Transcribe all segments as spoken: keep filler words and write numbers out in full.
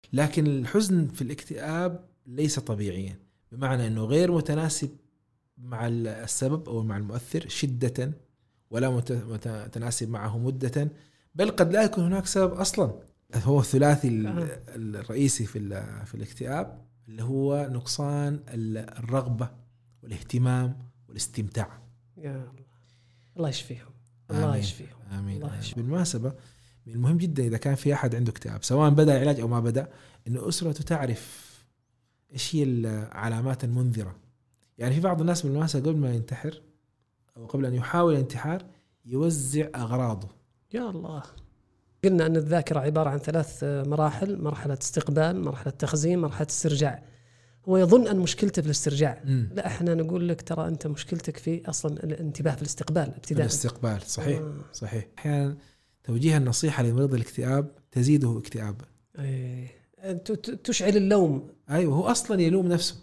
لكن الحزن في الاكتئاب ليس طبيعيا، بمعنى أنه غير متناسب مع السبب أو مع المؤثر شدة، ولا متناسب معه مدة، بل قد لا يكون هناك سبب أصلا. هو الثلاثي الرئيسي في في الاكتئاب اللي هو نقصان الرغبة والاهتمام والاستمتاع. يا الله، الله يشفيهم. الله يشفيهم. آمين. الله يشفيهم. بالمناسبة من المهم جدا إذا كان في أحد عنده اكتئاب سواء بدأ العلاج أو ما بدأ، إنه أسرته تعرف إيش هي العلامات المنذرة. يعني في بعض الناس بالمناسبة قبل ما ينتحر أو قبل أن يحاول الانتحار يوزع أغراضه. يا الله. قلنا أن الذاكرة عبارة عن ثلاث مراحل: مرحلة استقبال، مرحلة تخزين، مرحلة استرجاع. هو يظن أن مشكلته في الاسترجاع. م. لا، احنا نقول لك ترى أنت مشكلتك في أصلا الانتباه في الاستقبال ابتداء. الاستقبال صحيح. آه. صحيح. أحيانا توجيه النصيحة لمريض الاكتئاب تزيده اكتئابا. أي. تشعل اللوم. أيوه، هو أصلا يلوم نفسه.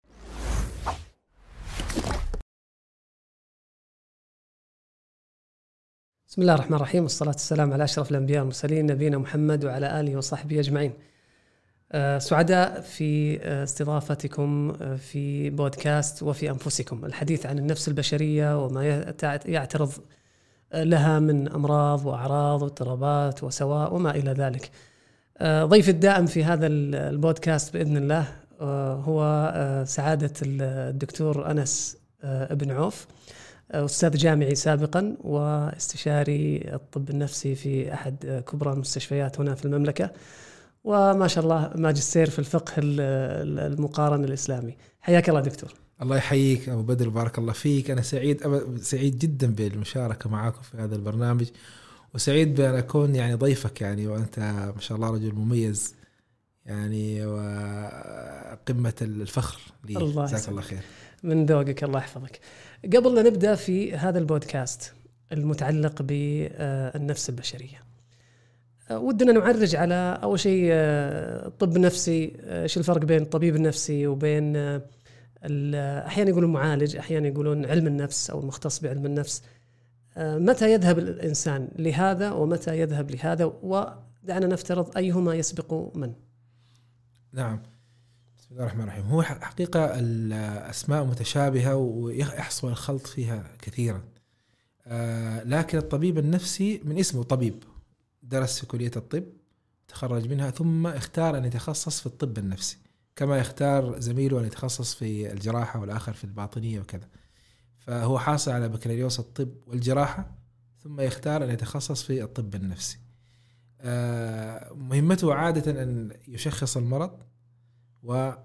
بسم الله الرحمن الرحيم، والصلاة والسلام على أشرف الأنبياء والمرسلين نبينا محمد وعلى آله وصحبه أجمعين. أه سعداء في استضافتكم في بودكاست وفي أنفسكم، الحديث عن النفس البشرية وما يعترض لها من أمراض وأعراض واضطرابات وسواء وما إلى ذلك. أه ضيف الدائم في هذا البودكاست بإذن الله أه هو أه سعادة الدكتور أنس أه ابن عوف، أستاذ جامعي سابقا واستشاري الطب النفسي في أحد كبرى المستشفيات هنا في المملكة، وما شاء الله ماجستير في الفقه المقارن الإسلامي. حياك الله دكتور. الله يحييك أبو بدر، بارك الله فيك. أنا سعيد سعيد جدا بالمشاركة معكم في هذا البرنامج، وسعيد بأن أكون يعني ضيفك يعني، وأنت ما شاء الله رجل مميز يعني وقمة الفخر لي. الله جزاك الله خير. من ذوقك، الله يحفظك. قبل لا نبدأ في هذا البودكاست المتعلق بالنفس البشرية، ودنا نعرج على أول شيء الطب النفسي. إيش الفرق بين الطبيب النفسي وبين أحيانا يقولون معالج، أحيانا يقولون علم النفس أو المختص بعلم النفس؟ متى يذهب الإنسان لهذا ومتى يذهب لهذا، ودعنا نفترض أيهما يسبق من؟ نعم، بسم الله الرحمن الرحيم. هو حقيقة الأسماء متشابهة ويحصل الخلط فيها كثيرا، آه لكن الطبيب النفسي من اسمه طبيب، درس في كلية الطب، تخرج منها، ثم اختار أن يتخصص في الطب النفسي، كما يختار زميله أن يتخصص في الجراحة والآخر في الباطنية وكذا. فهو حاصل على بكالوريوس الطب والجراحة، ثم يختار أن يتخصص في الطب النفسي. آه مهمته عادة أن يشخص المرض ويضع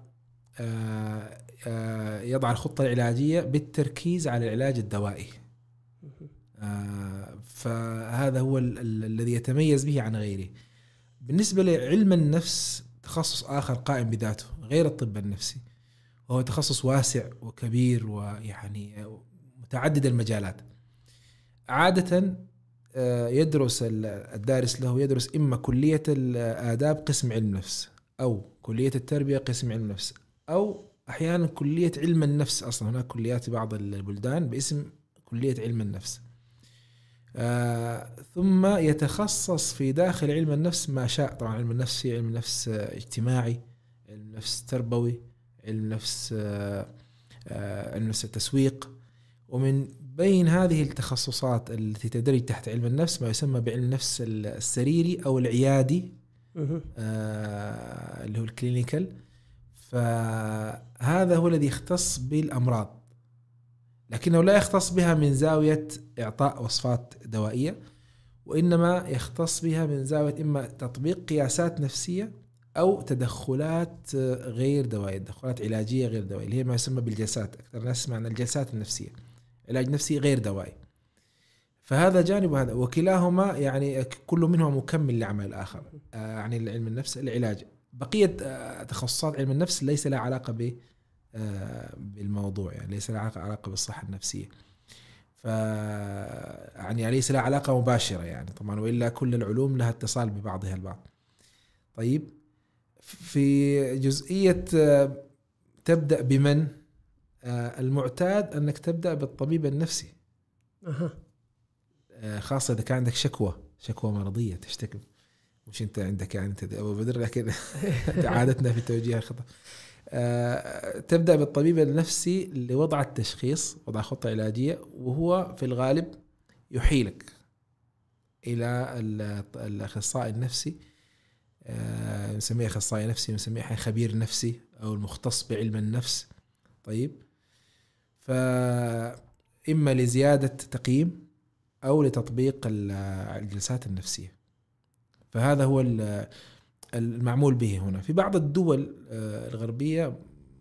الخطة العلاجية بالتركيز على العلاج الدوائي. فهذا هو الذي يتميز به عن غيره. بالنسبة لعلم النفس تخصص آخر قائم بذاته غير الطب النفسي، وهو تخصص واسع وكبير ويعني متعدد المجالات. عادة يدرس الدارس له يدرس إما كلية الآداب قسم علم نفس، أو كلية التربية قسم علم نفس، أو أحيانا كلية علم النفس. أصلا هناك كليات في بعض البلدان باسم كلية علم النفس. آه ثم يتخصص في داخل علم النفس ما شاء. طبعا علم النفس في علم نفس اجتماعي، علم نفس تربوي، علم نفس آه آه علم نفس التسويق. ومن بين هذه التخصصات التي تدرج تحت علم النفس ما يسمى بعلم النفس السريري أو العيادي، آه اللي هو الكلينيكال. فهذا هو الذي يختص بالأمراض، لكنه لا يختص بها من زاوية إعطاء وصفات دوائية، وإنما يختص بها من زاوية إما تطبيق قياسات نفسية أو تدخلات غير دوائية، تدخلات علاجية غير دوائية، اللي هي ما يسمى بالجلسات. أكثر الناس يسمع عن الجلسات النفسية، علاج نفسي غير دوائي. فهذا جانب هذا، وكلاهما يعني كل منهما مكمل لعمل الآخر. يعني علم النفس العلاج، بقية تخصصات علم النفس ليس لها علاقة ب بالموضوع، يعني ليس لها علاقة بالصحة النفسية. ف يعني ليس لها علاقة مباشرة يعني طبعا، وإلا كل العلوم لها اتصال ببعضها البعض. طيب، في جزئية تبدأ بمن، المعتاد أنك تبدأ بالطبيب النفسي، خاصة إذا كان عندك شكوى شكوى مرضية تشتكي. مش أنت عندك يعني أنت أبو بدر، لكن عادتنا في توجيه الخطأ. أه تبدأ بالطبيب النفسي لوضع التشخيص، وضع خطة علاجية، وهو في الغالب يحيلك إلى الأخصائي النفسي. أه نسميه أخصائي نفسي، نسميه خبير نفسي أو المختص بعلم النفس. طيب، فإما لزيادة تقييم أو لتطبيق الجلسات النفسية. فهذا هو المعمول به هنا. في بعض الدول الغربية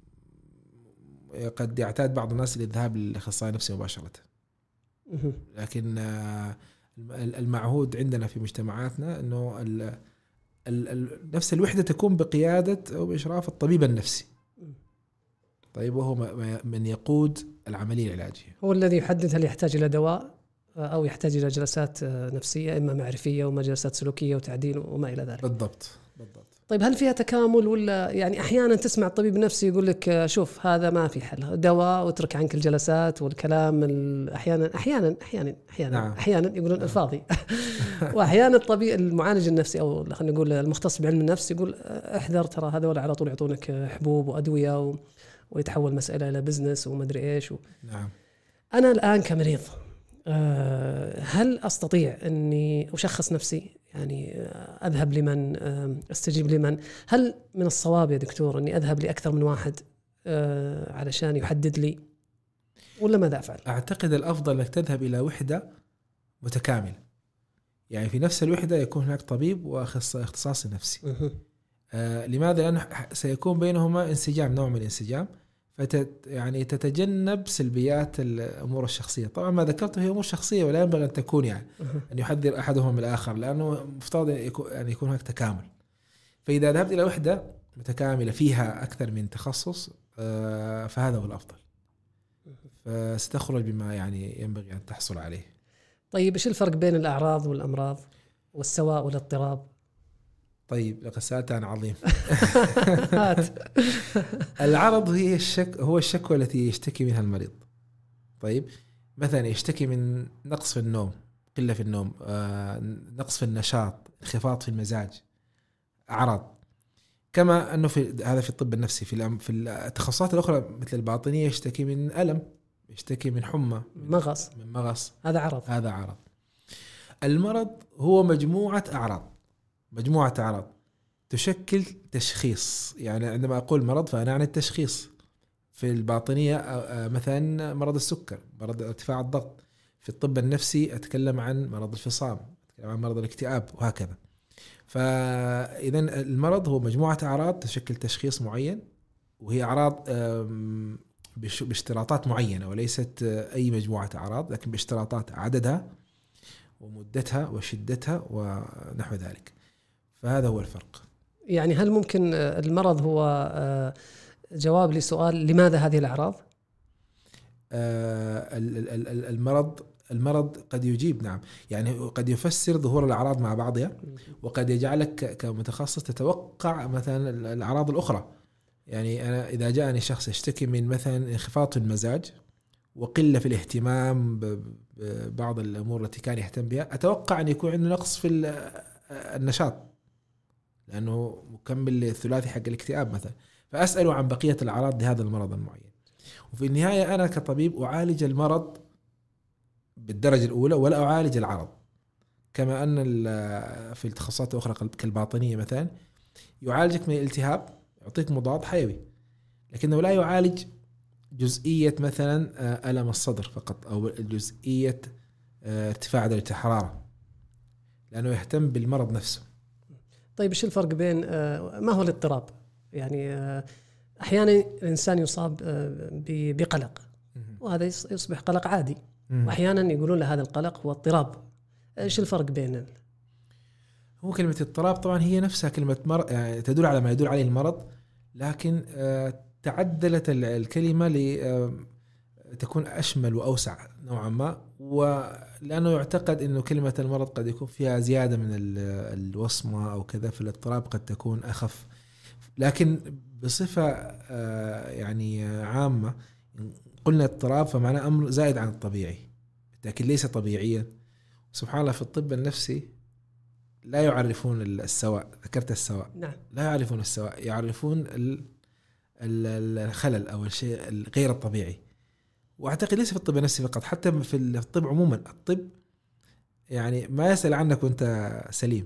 قد يعتاد بعض الناس للذهاب للأخصائي النفسي مباشرة، لكن المعهود عندنا في مجتمعاتنا أنه نفس الوحدة تكون بقيادة أو بإشراف الطبيب النفسي. طيب، وهو من يقود العملية العلاجية، هو الذي يحدد هل يحتاج إلى دواء أو يحتاج إلى جلسات نفسية، إما معرفية وما جلسات سلوكية وتعديل وما إلى ذلك. بالضبط بالضبط. طيب، هل فيها تكامل ولا يعني أحيانا تسمع الطبيب النفسي يقول لك شوف هذا ما في حل، دواء واترك عنك الجلسات والكلام. أحيانا أحيانا أحيانا أحيانا نعم. أحيانا يقولون نعم. الفاضي. وأحيانا الطبيب المعالج النفسي أو خلينا نقول المختص بعلم النفس يقول احذر، ترى هذول على طول يعطونك حبوب وأدوية و... ويتحول مسألة إلى بزنس وما أدري إيش و... نعم. أنا الآن كمريض هل أستطيع أني أشخص نفسي؟ يعني أذهب لمن، أستجيب لمن؟ هل من الصواب يا دكتور أني أذهب لأكثر من واحد علشان يحدد لي، ولا ماذا أفعل؟ أعتقد الأفضل أنك تذهب إلى وحدة متكاملة، يعني في نفس الوحدة يكون هناك طبيب واختصاصي نفسي. آه لماذا؟ لأنه سيكون بينهما انسجام، نوع من الانسجام، فت يعني تتجنب سلبيات الأمور الشخصية. طبعا ما ذكرته هي أمور شخصية ولا ينبغي أن تكون يعني أن يحذر أحدهم من الآخر، لأنه مفترض أن يكون هناك تكامل. فإذا ذهبت إلى وحدة متكاملة فيها أكثر من تخصص آه فهذا هو الأفضل، فستخرج بما يعني ينبغي أن تحصل عليه. طيب، إيش الفرق بين الأعراض والأمراض والسواء والاضطراب؟ طيب، لقد سألت عن عظيم. العرض هي الشك هو الشكوى التي يشتكي منها المريض. طيب، مثلا يشتكي من نقص في النوم، قلة في النوم، آه، نقص في النشاط، انخفاض في المزاج، أعراض. كما أنه في هذا في الطب النفسي. في في التخصصات الأخرى مثل الباطنية يشتكي من ألم، يشتكي من حمى، مغص، من مغص، هذا عرض. هذا عرض. المرض هو مجموعة أعراض، مجموعة أعراض تشكل تشخيص. يعني عندما أقول مرض فأنا عن التشخيص. في الباطنية مثلا مرض السكر، مرض ارتفاع الضغط. في الطب النفسي أتكلم عن مرض الفصام، أتكلم عن مرض الاكتئاب، وهكذا. فإذا المرض هو مجموعة أعراض تشكل تشخيص معين، وهي أعراض باشتراطات معينة، وليست أي مجموعة أعراض، لكن باشتراطات عددها ومدتها وشدتها ونحو ذلك. فهذا هو الفرق. يعني هل ممكن المرض هو جواب لسؤال لماذا هذه الأعراض؟ المرض المرض قد يجيب، نعم، يعني قد يفسر ظهور الأعراض مع بعضها، وقد يجعلك كمتخصص تتوقع مثلا الأعراض الأخرى. يعني أنا إذا جاءني شخص يشتكي من مثلا انخفاض في المزاج وقلة في الاهتمام ببعض الأمور التي كان يهتم بها، أتوقع أن يكون عنده نقص في النشاط، لأنه مكمل للثلاثي حق الاكتئاب مثلا. فأسأله عن بقية الأعراض لهذا المرض المعين. وفي النهاية أنا كطبيب أعالج المرض بالدرجة الأولى ولا أعالج العرض. كما أن في التخصصات الأخرى كالباطنية مثلا يعالجك من الالتهاب، يعطيك مضاد حيوي، لكنه لا يعالج جزئية مثلا ألم الصدر فقط، أو جزئية ارتفاع درجة الحرارة، لأنه يهتم بالمرض نفسه. طيب، إيش الفرق بين ما هو الاضطراب؟ يعني أحيانا الإنسان يصاب بقلق، وهذا يصبح قلق عادي، وأحيانا يقولون له هذا القلق هو اضطراب. إيش الفرق بين؟ هو كلمة اضطراب طبعا هي نفسها كلمة مرض، يعني تدل على ما يدل عليه المرض، لكن تعدلت الكلمة لتكون أشمل وأوسع نوعا ما، ولأنه يعتقد أنه كلمة المرض قد يكون فيها زيادة من الوصمة أو كذا، فالاضطراب قد تكون أخف. لكن بصفة يعني عامة قلنا اضطراب فمعناه أمر زائد عن الطبيعي، لكن ليس طبيعيا. سبحان الله، في الطب النفسي لا يعرفون السواء، ذكرت السواء، نعم. لا يعرفون السواء، يعرفون الخلل أو الشيء الغير الطبيعي. وأعتقد ليس في الطب النفسي فقط، حتى في الطب عموما. الطب يعني ما يسأل عنك وأنت سليم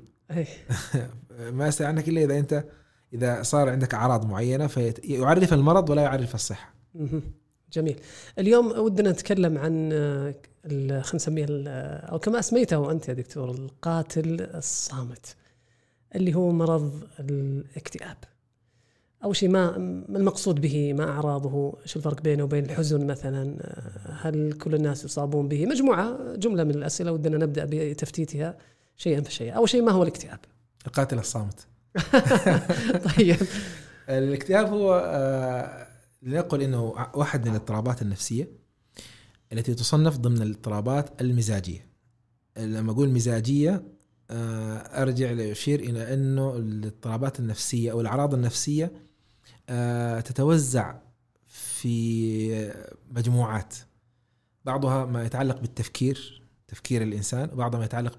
ما يسأل عنك إلا إذا أنت إذا صار عندك أعراض معينة فيعرف المرض ولا يعرف الصحة. جميل. اليوم ودنا نتكلم عن خلينا نسميه أو كما أسميته أنت يا دكتور القاتل الصامت، اللي هو مرض الاكتئاب. أول شيء ما ما المقصود به، ما أعراضه، شو الفرق بينه وبين الحزن مثلا، هل كل الناس يصابون به؟ مجموعة جملة من الأسئلة ودنا نبدأ بتفتيتها شيئا فشيئا. أول شيء ما هو الاكتئاب؟ القاتل الصامت. طيب الاكتئاب هو آه لنقل إنه واحد من الاضطرابات النفسية التي تصنف ضمن الاضطرابات المزاجية. لما أقول مزاجية آه أرجع لأشير إلى أنه الاضطرابات النفسية أو الأعراض النفسية آه تتوزع في مجموعات، بعضها ما يتعلق بالتفكير، تفكير الإنسان، وبعضها ما يتعلق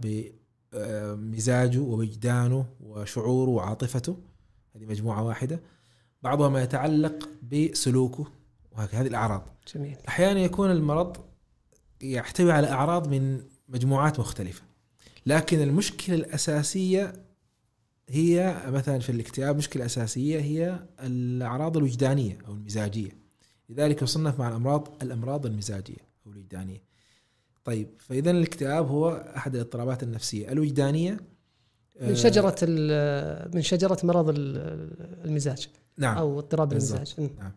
بمزاجه ووجدانه وشعوره وعاطفته، هذه مجموعة واحدة. بعضها ما يتعلق بسلوكه، وهكذا هذه الأعراض. جميل. أحيانا يكون المرض يحتوي على أعراض من مجموعات مختلفة، لكن المشكلة الأساسية هي مثلا في الاكتئاب، مشكلة أساسية هي الأعراض الوجدانية أو المزاجية، لذلك يصنف مع الأمراض الأمراض المزاجية أو الوجدانية. طيب، فإذا الاكتئاب هو أحد الاضطرابات النفسية الوجدانية من شجرة من شجرة مرض المزاج. نعم. أو اضطراب المزاج. نعم.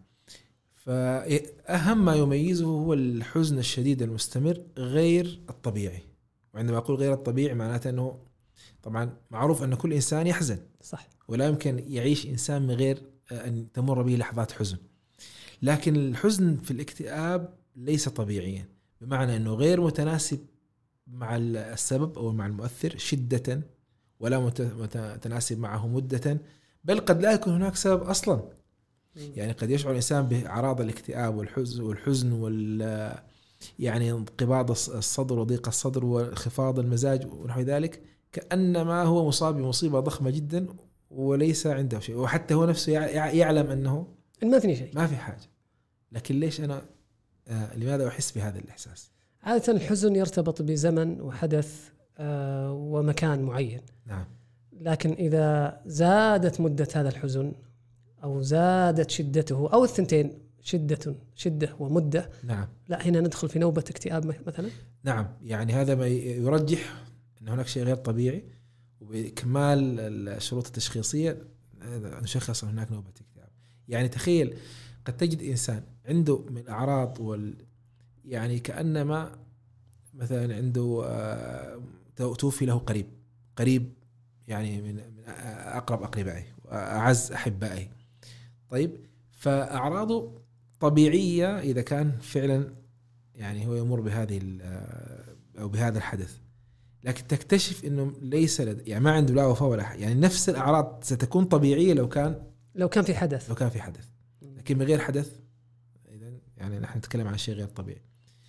فأهم ما يميزه هو الحزن الشديد المستمر غير الطبيعي. وعندما أقول غير الطبيعي معناته أنه طبعا معروف أن كل إنسان يحزن، صح، ولا يمكن يعيش إنسان من غير أن تمر به لحظات حزن. لكن الحزن في الاكتئاب ليس طبيعيا، بمعنى أنه غير متناسب مع السبب أو مع المؤثر شدة، ولا متناسب معه مدة، بل قد لا يكون هناك سبب أصلا. يعني قد يشعر الإنسان بأعراض الاكتئاب والحزن والحزن وال يعني انقباض الصدر وضيق الصدر وانخفاض المزاج ونحو ذلك، كأنما هو مصاب بمصيبة ضخمة جدا وليس عنده شيء، وحتى هو نفسه يعلم أنه ما في شيء، ما في حاجة. لكن ليش أنا آه لماذا أحس بهذا الإحساس؟ عادة الحزن يرتبط بزمن وحدث آه ومكان معين. نعم. لكن إذا زادت مدة هذا الحزن أو زادت شدته أو الثنتين، شدة شدة ومدة، نعم، لا هنا ندخل في نوبة اكتئاب مثلا. نعم، يعني هذا ما يرجح أن هناك شيء غير طبيعي، وبكمال الشروط التشخيصية نشخص هناك نوبة اكتئاب. يعني تخيل قد تجد إنسان عنده من أعراض وال يعني كأنما مثلا عنده توفي له قريب قريب يعني من أقرب أقربائه وأعز أحبائه. طيب، فأعراضه طبيعية إذا كان فعلا يعني هو يمر بهذه أو بهذا الحدث، لكن تكتشف إنه ليس لد... يعني ما عنده لا وفاة ولا حاجة. يعني نفس الأعراض ستكون طبيعية لو كان لو كان في حدث لو كان في حدث لكن من غير حدث إذن يعني نحن نتكلم عن شيء غير طبيعي.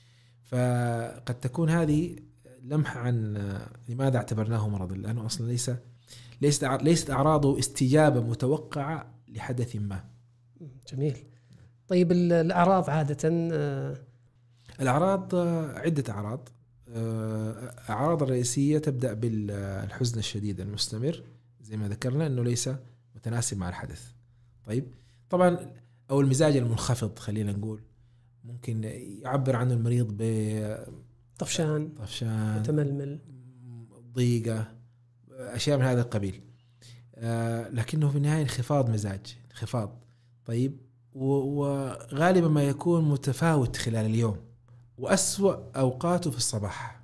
فقد تكون هذه لمحة عن لماذا اعتبرناه مرض، لأنه أصلا ليس ليست ليست أعراضه استجابة متوقعة لحدث ما. جميل. طيب الأعراض عادة الأعراض عدة أعراض. أعراض الرئيسية تبدأ بالحزن الشديد المستمر زي ما ذكرنا أنه ليس متناسب مع الحدث. طيب، طبعا أو المزاج المنخفض خلينا نقول، ممكن يعبر عنه المريض بطفشان طفشان متململ، ضيقة، أشياء من هذا القبيل. آه لكنه في النهاية انخفاض مزاج، انخفاض. طيب، وغالبا ما يكون متفاوت خلال اليوم، وأسوأ أوقاته في الصباح.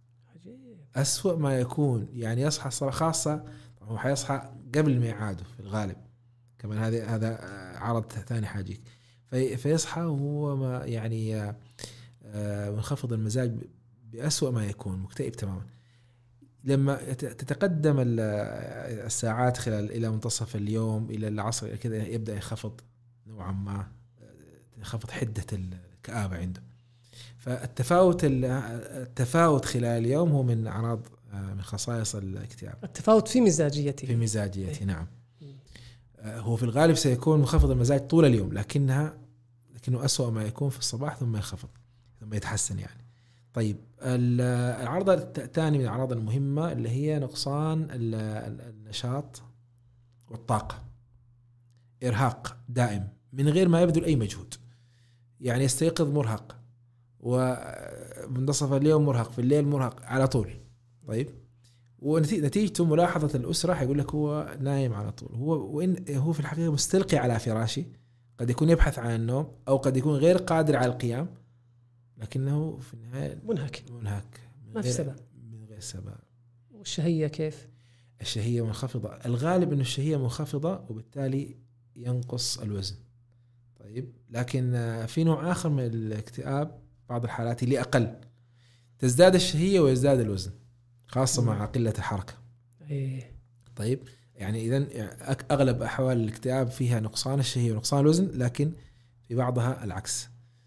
أسوأ ما يكون، يعني يصحى الصباح، خاصة هو حيصحى قبل ميعاده في الغالب كمان. هذا هذا عرض ثاني حاجيك. في فيصحى وهو ما يعني منخفض المزاج بأسوأ ما يكون، مكتئب تماما. لما تتقدم الساعات خلال إلى منتصف اليوم إلى العصر كذا يبدأ يخفض نوعا ما، يخفض حدة الكآبة عنده. فالتفاوت التفاوت خلال اليوم هو من أعراض من خصائص الاكتئاب. التفاوت في مزاجيته. في مزاجيته نعم. هو في الغالب سيكون منخفض المزاج طول اليوم، لكنها لكنه أسوأ ما يكون في الصباح ثم ينخفض ثم يتحسن يعني. طيب العرض الثاني من الأعراض المهمة اللي هي نقصان النشاط والطاقة، إرهاق دائم من غير ما يبذل أي مجهود، يعني يستيقظ مرهق ومنتصف اليوم مرهق، في الليل مرهق على طول. طيب ونتيجته ملاحظة الأسرة حيقول لك هو نايم على طول، هو وإن هو في الحقيقة مستلقي على فراشه، قد يكون يبحث عن النوم أو قد يكون غير قادر على القيام، لكنه في النهاية منهك منهك ما في سبب، من غير سبب. والشهية كيف؟ الشهية منخفضة، الغالب إنه الشهية منخفضة وبالتالي ينقص الوزن. طيب لكن في نوع آخر من الاكتئاب بعض الحالات اللي أقل، تزداد الشهية ويزداد الوزن، خاصة مع قلة الحركة. إيه. طيب يعني إذن أغلب أحوال الاكتئاب فيها نقصان الشهية ونقصان الوزن، لكن في بعضها العكس.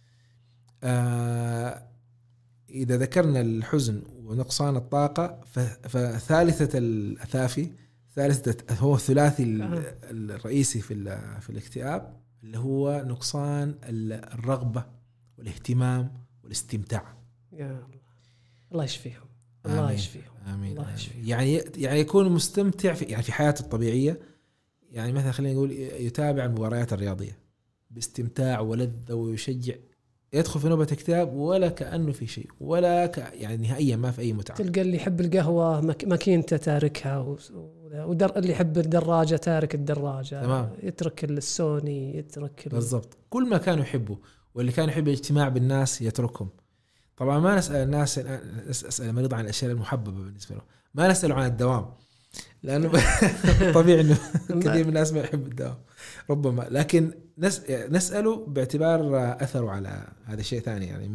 آه إذا ذكرنا الحزن ونقصان الطاقة فثالثة الأثافي، ثالثة هو الثلاثي الرئيسي في في الاكتئاب اللي هو نقصان الرغبة والاهتمام والاستمتاع. يا الله الله يشفيهم. الله يشفيهم. آمين. الله يشفيهم. يعني يعني يكون مستمتع في يعني في حياته الطبيعية، يعني مثلا خلينا نقول يتابع المباريات الرياضية باستمتاع ولذة ويشجع، يدخل في نوبة اكتئاب ولا كأنه في شيء، ولا ك يعني نهائيا ما في أي متعة. تلقى اللي يحب القهوة ماكينته تاركها، ودر اللي يحب الدراجة تارك الدراجة. تمام. يترك السوني، يترك بالضبط كل ما كانوا يحبوا، واللي كان يحب الاجتماع بالناس يتركهم. طبعا ما نسأل الناس، نسأل المريض عن الأشياء المحببة بالنسبة له، ما نسأله عن الدوام، لأنه طبيعي إنه كثير من الناس ما يحب الدوام ربما، لكن نسأله باعتبار أثره على هذا شيء ثاني، يعني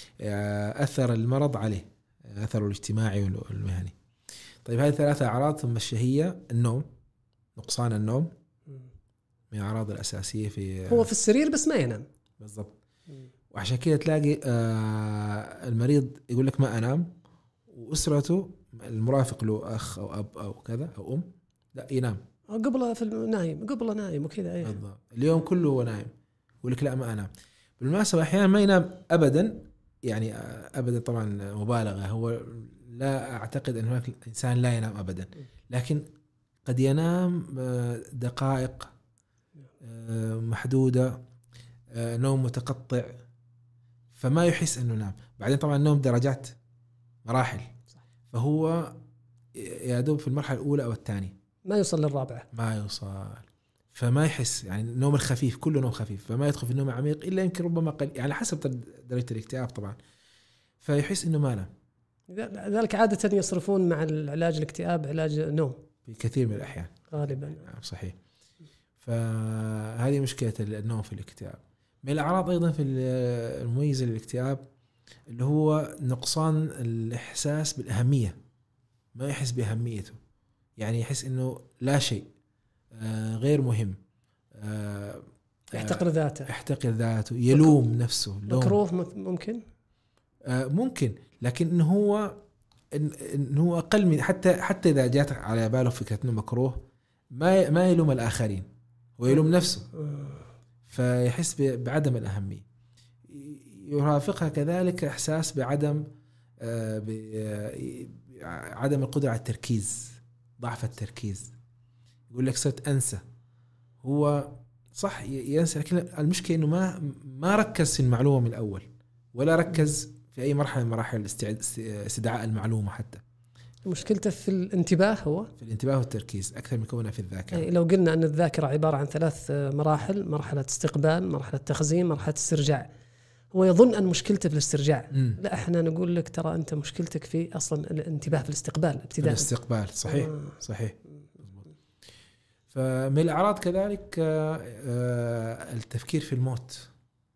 أثر المرض عليه، أثره الاجتماعي والمهني. طيب هذه ثلاثة أعراض. ثم الشهية، النوم، نقصان النوم من الأعراض الأساسية في هو في السرير بس ما ينام. بالضبط. وعشان كده تلاقي المريض يقول لك ما أنام، وأسرته المرافق له أخ أو أب أو كذا أو أم لا ينام قبله في النايم، قبله نايم وكذا. أيه. بالضبط. اليوم كله هو نايم، يقول لك لا ما أنام. بالمناسبة أحيانا ما ينام أبدا، يعني أبدا طبعا مبالغة، هو لا أعتقد أن هناك إنسان لا ينام أبدا، لكن قد ينام دقائق محدودة، نوم متقطع، فما يحس أنه نام. بعدين طبعا النوم درجات مراحل، فهو يدوب في المرحلة الأولى أو الثانية، ما يوصل للرابعة، ما يوصل، فما يحس. يعني النوم الخفيف كله نوم خفيف، فما يدخل في النوم العميق إلا يمكن ربما قل، يعني حسب درجة الاكتئاب طبعا، فيحس إنه ما نام. ذلك عادة يصرفون مع العلاج الاكتئاب علاج نوم في كثير من الأحيان غالبا. نعم صحيح. فهذه مشكلة النوم في الاكتئاب. من الأعراض أيضا في المميزة للاكتئاب اللي هو نقصان الإحساس بالأهمية، ما يحس بأهميته، يعني يحس إنه لا شيء، آه غير مهم، آه يحتقر ذاته، يحتقر ذاته، يلوم مك... نفسه، مكروه ممكن آه ممكن، لكن إنه هو إنه هو أقل من، حتى حتى إذا جات على باله فكرة إنه مكروه ما ما يلوم الآخرين ويلوم نفسه، فيحس بعدم الأهمية. يرافقها كذلك إحساس بعدم بعدم القدرة على التركيز، ضعف التركيز، يقول لك صرت أنسى. هو صح ينسى، لكن المشكلة إنه ما ما ركز في المعلومة من الأول، ولا ركز في أي مرحلة من مراحل استدعاء المعلومة. حتى مشكلته في الانتباه، هو في الانتباه والتركيز أكثر من كونها في الذاكرة. يعني لو قلنا أن الذاكرة عبارة عن ثلاث مراحل، مرحلة استقبال، مرحلة تخزين، مرحلة استرجاع، هو يظن أن مشكلته في الاسترجاع. م. لا، احنا نقول لك ترى أنت مشكلتك في أصلا الانتباه في الاستقبال ابتداء. الاستقبال صحيح. آه. صحيح. فمن الأعراض كذلك التفكير في الموت،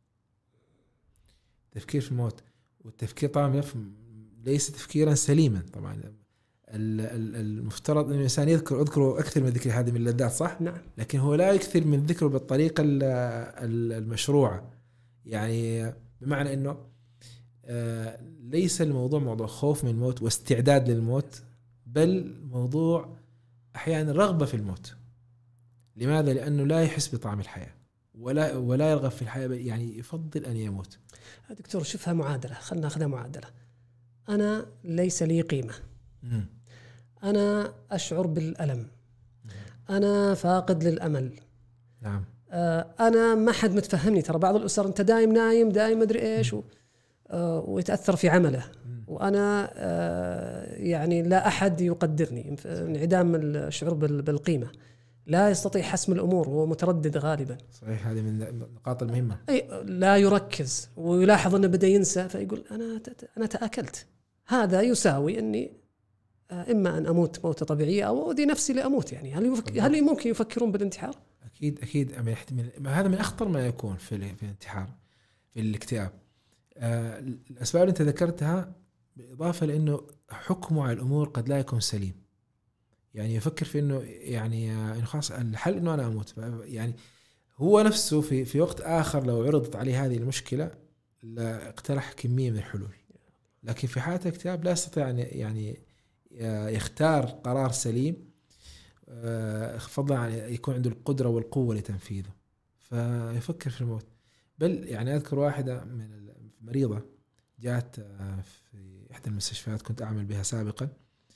التفكير في الموت، والتفكير طبعا ليس تفكيرا سليما. طبعا المفترض أن الإنسان يذكر أذكره أكثر من ذكر هذه من اللذات، صح؟ نعم. لكن هو لا يكثر من ذكره بالطريقة المشروعة، يعني بمعنى أنه ليس الموضوع موضوع خوف من الموت واستعداد للموت، بل موضوع أحيانا رغبة في الموت. لماذا؟ لأنه لا يحس بطعم الحياة ولا ولا يرغب في الحياة، يعني يفضل أن يموت. دكتور شوفها معادلة، خلنا ناخذها معادلة. أنا ليس لي قيمة، م. أنا أشعر بالألم، م. أنا فاقد للأمل. نعم. آه أنا ما حد متفهمني. ترى بعض الأسر أنت دايم نايم دايم مدري إيش و... آه ويتأثر في عمله، م. وأنا آه يعني لا أحد يقدرني، انعدام الشعور بالقيمة، لا يستطيع حسم الأمور، هو متردد غالبا. صحيح، هذه من النقاط المهمة. أي لا يركز ويلاحظ أنه بدأ ينسى، فيقول أنا أنا تأكلت. هذا يساوي أني إما أن أموت موتة طبيعية أو أودي نفسي لأموت. يعني هل يفك... هل ممكن يفكرون بالانتحار؟ أكيد أكيد. هذا من أخطر ما يكون في في الانتحار، في الاكتئاب. آه الأسباب اللي أنت ذكرتها، بالإضافة لأنه حكمه على الأمور قد لا يكون سليم. يعني يفكر في إنه يعني إنه خلاص الحل إنه أنا أموت. يعني هو نفسه في في وقت آخر لو عرضت عليه هذه المشكلة لا اقترح كمية من الحلول، لكن في حالة الاكتئاب لا يستطيع أن يعني يختار قرار سليم، فضلا عن يكون عنده القدرة والقوة لتنفيذه، فيفكر في الموت. بل يعني أذكر واحدة من المريضة جاءت في إحدى المستشفيات كنت أعمل بها سابقا،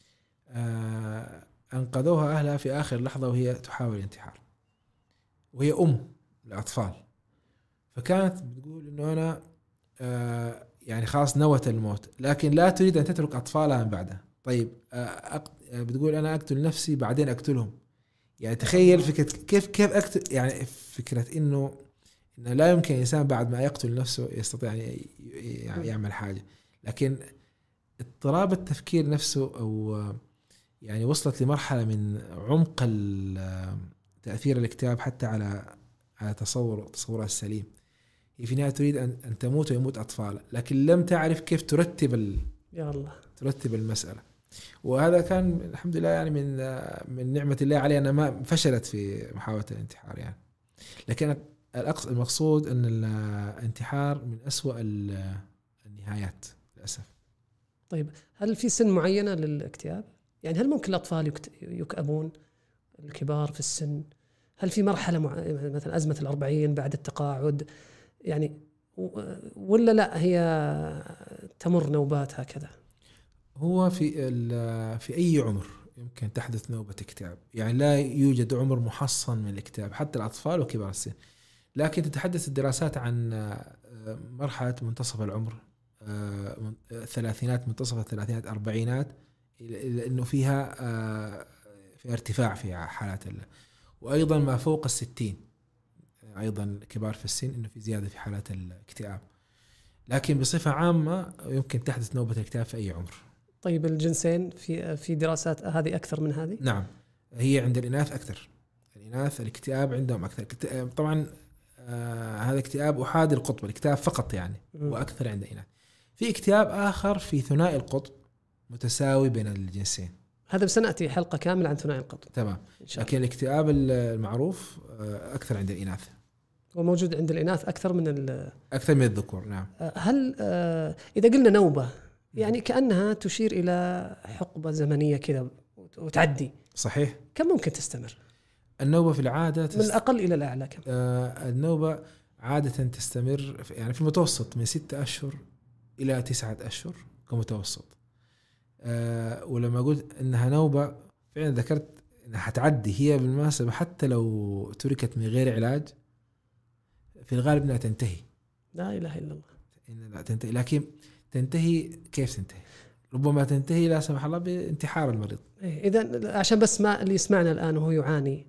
أنقذوها أهلها في آخر لحظة وهي تحاول الانتحار، وهي أم الأطفال. فكانت بتقول إنه أنا يعني خلاص نوت الموت، لكن لا تريد أن تترك أطفالها من بعدها. طيب بتقول أنا أقتل نفسي بعدين أقتلهم. يعني تخيل فكرة كيف كيف أقتل، يعني فكرة إنه إنه لا يمكن إنسان بعد ما يقتل نفسه يستطيع يعني يعمل حاجة. لكن اضطراب التفكير نفسه أو يعني وصلت لمرحلة من عمق تأثير الاكتئاب حتى على على تصور تصورها السليم. هي في النهاية تريد أن أن تموت ويموت أطفالها، لكن لم تعرف كيف ترتب ال... يا الله ترتب المسألة. وهذا كان الحمد لله يعني من من نعمة الله علي أنها ما فشلت في محاولة الانتحار يعني. لكن المقصود أن الانتحار من أسوأ النهايات للأسف. طيب هل في سن معينة للاكتئاب؟ يعني هل ممكن الأطفال يكأبون، الكبار في السن؟ هل في مرحلة مع... مثلا أزمة الأربعين بعد التقاعد يعني، ولا لا هي تمر نوبات هكذا؟ هو في في أي عمر يمكن تحدث نوبة اكتئاب، يعني لا يوجد عمر محصن من الاكتئاب حتى الأطفال وكبار السن. لكن تتحدث الدراسات عن مرحلة منتصف العمر، الثلاثينات، منتصف الثلاثينات، أربعينات، لأنه فيها في ارتفاع في حالات الله. وأيضا ما فوق الستين أيضا كبار في السن إنه في زيادة في حالات الاكتئاب. لكن بصفة عامة يمكن تحدث نوبة الاكتئاب في أي عمر. طيب الجنسين في في دراسات هذه أكثر من هذه؟ نعم، هي عند الإناث أكثر. الإناث الاكتئاب عندهم أكثر. طبعا آه هذا اكتئاب أحادي القطب، الاكتئاب فقط يعني، وأكثر عند الإناث. في اكتئاب آخر في ثنائي القطب متساوي بين الجنسين. هذا سنأتي حلقة كاملة عن ثنائي القطب. تمام. لكن الاكتئاب المعروف أكثر عند الإناث، وموجود عند الإناث أكثر من أكثر من الذكور. نعم. هل إذا قلنا نوبة يعني كأنها تشير إلى حقبة زمنية كذا وتعدي؟ صحيح. كم ممكن تستمر النوبة؟ في العادة تست... من الأقل إلى الأعلى كم؟ آه النوبة عادة تستمر يعني في المتوسط من ستة أشهر إلى تسعة أشهر كمتوسط. آه ولما قلت إنها نوبة فعلا ذكرت إنها حتعدي. هي بالمناسبة حتى لو تركت من غير علاج في الغالب إنها تنتهي. لا إله إلا الله. إن لا تنتهي، لكن تنتهي كيف تنتهي؟ ربما تنتهي لا سمح الله بانتحار المريض. إذا عشان بس ما اللي يسمعنا الآن وهو يعاني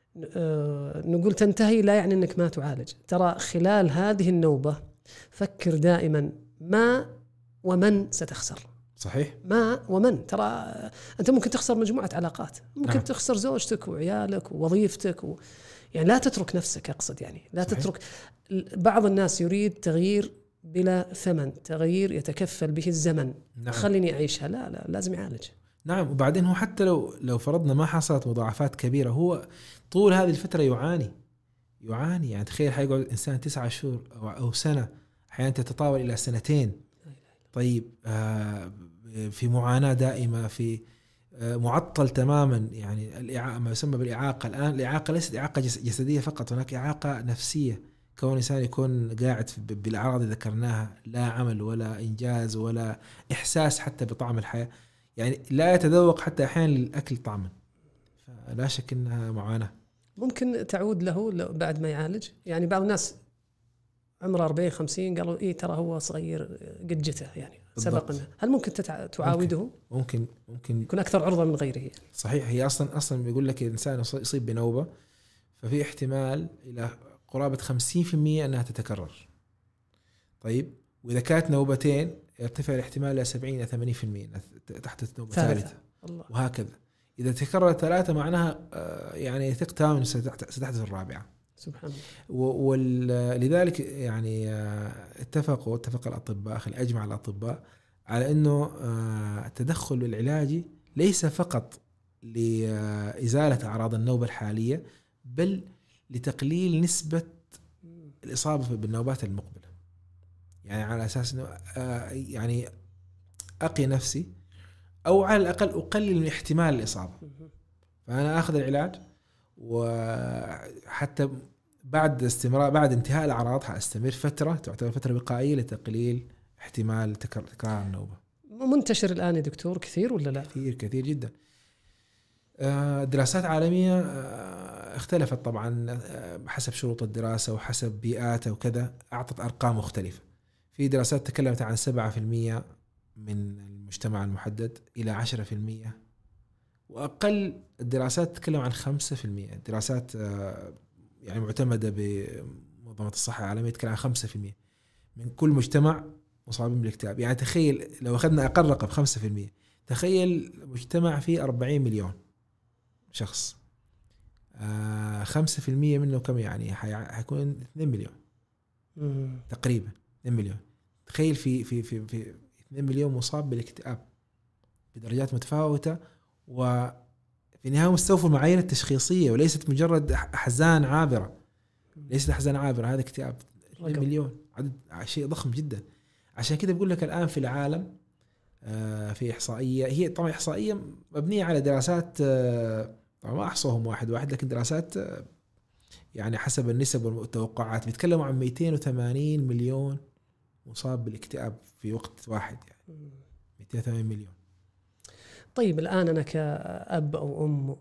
أه نقول تنتهي لا يعني أنك ما تعالج. ترى خلال هذه النوبة فكر دائما ما ومن ستخسر. صحيح. ما ومن. ترى أنت ممكن تخسر مجموعة علاقات، ممكن نعم. تخسر زوجتك وعيالك ووظيفتك و... يعني لا تترك نفسك، أقصد يعني لا صحيح. تترك. بعض الناس يريد تغيير بلا ثمن، تغيير يتكفل به الزمن. نعم. خليني أعيشها. لا لا لازم يعالج. نعم. وبعدين هو حتى لو لو فرضنا ما حصلت مضاعفات كبيرة، هو طول هذه الفترة يعاني يعاني يعني تخيل حيقعد إنسان تسعة شهور أو, أو سنة، أحيانا تتطاول إلى سنتين. طيب آه في معاناة دائمة، في معطل تماما. يعني الإعاقة ما يسمى بالإعاقة الآن، الإعاقة ليست إعاقة جسدية فقط، هناك إعاقة نفسية. كون إنسان يكون قاعد بالأعراض اللي ذكرناها، لا عمل ولا إنجاز ولا إحساس حتى بطعم الحياة، يعني لا يتذوق حتى أحيانا للأكل طعما، فلا شك أنها معاناة. ممكن تعود له بعد ما يعالج. يعني بعض الناس عمره أربعين خمسين قالوا إيه ترى هو صغير قد جته يعني سبقنا، هل ممكن تتع... تعاوده؟ ممكن ممكن يكون أكثر عرضة من غيره يعني. صحيح، هي أصلا أصلا بيقول لك الإنسان يصيب بنوبة ففي احتمال إلى قرابة خمسين في المية أنها تتكرر. طيب وإذا كانت نوبتين يرتفع الاحتمال إلى سبعين إلى ثمانين في المية تحت نوبة ثالثة، وهكذا. إذا تكرر ثلاثة معناها يعني ثق تماما ستحدث الرابعة. سبحان الله. ولذلك يعني اتفقوا اتفق الأطباء، خل أجمع الأطباء على أنه التدخل العلاجي ليس فقط لإزالة أعراض النوبة الحالية، بل لتقليل نسبة الإصابة بالنوبات المقبلة. يعني على أساس أنه يعني أقي نفسي، أو على الأقل أقلل من احتمال الإصابة، فأنا أخذ العلاج، وحتى بعد استمرار بعد انتهاء الأعراض حأستمر فترة تعتبر فترة وقائية لتقليل احتمال تكرار النوبة. منتشر الآن يا دكتور كثير ولا لا؟ كثير كثير جدا. دراسات عالمية اختلفت طبعا حسب شروط الدراسة وحسب بيئاتها وكذا، أعطت أرقام مختلفة. في دراسات تكلمت عن سبعة في المية من المجتمع المحدد إلى عشرة في المية، وأقل الدراسات تتكلم عن خمسة في المية. دراسات يعني معتمدة بمنظمة الصحة العالمية تتكلم عن خمسة في المية من كل مجتمع مصابين بالاكتئاب. يعني تخيل لو أخذنا أقل رقم خمسة في المية، تخيل مجتمع فيه أربعين مليون شخص، آه خمسة في المية منه كم يعني؟ حيكون اثنين مليون مم. تقريبا اثنين مليون. تخيل في في في في اثنين مليون مصاب بالاكتئاب بدرجات متفاوتة، وفي النهاية مستوفى المعايير التشخيصية، وليست مجرد أحزان عابرة، ليست أحزان عابرة، هذا اكتئاب. اثنين مليون عدد شيء ضخم جدا. عشان كده بقول لك الآن في العالم في إحصائية، هي طبعا إحصائية مبنية على دراسات طبعا ما أحصوهم واحد واحد، لكن دراسات يعني حسب النسب والتوقعات بيتكلموا عن مئتين وثمانين مليون مصاب بالاكتئاب في وقت واحد، يعني مئتين وثمانين مليون. طيب الآن أنا كأب أو أم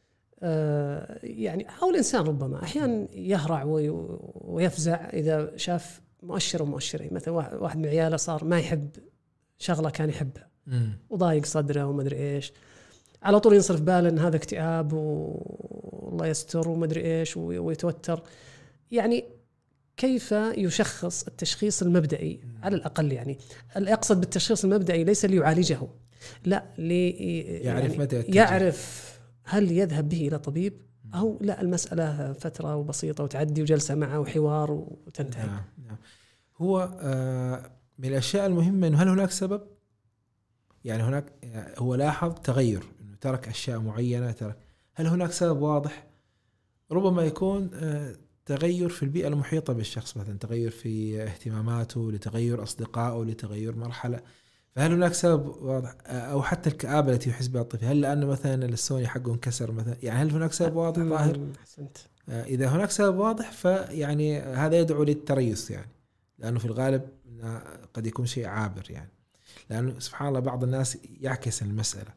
آه يعني أو الإنسان ربما أحيانا يهرع ويفزع إذا شاف مؤشر ومؤشرين، مثلا واحد من عياله صار ما يحب شغلة كان يحبها وضايق صدره وما أدري إيش، على طول ينصرف باله إن هذا اكتئاب والله يستر وما أدري إيش ويتوتر. يعني كيف يشخص التشخيص المبدئي على الأقل؟ يعني الأقصد بالتشخيص المبدئي ليس ليعالجه، لا لي يعرف يعني متى يعرف هل يذهب به إلى طبيب أو لا، المسألة فترة وبسيطة وتعدي وجلسة معه وحوار وتنتهي. نعم نعم. هو آه من الأشياء المهمة إنه هل هناك سبب؟ يعني هناك هو لاحظ تغير إنه ترك أشياء معينة، ترك، هل هناك سبب واضح؟ ربما يكون آه تغير في البيئة المحيطة بالشخص، مثلا تغير في اهتماماته، لتغير أصدقائه، لتغير مرحلة، فهل هناك سبب واضح؟ أو حتى الكآبة التي يحس بها الطفل، هل لأنه مثلا السوني حقه انكسر مثلا؟ يعني هل هناك سبب واضح ظاهر؟ إذا هناك سبب واضح فيعني هذا يدعو للتريث، يعني لأنه في الغالب قد يكون شيء عابر، يعني لأنه سبحان الله بعض الناس يعكس المسألة،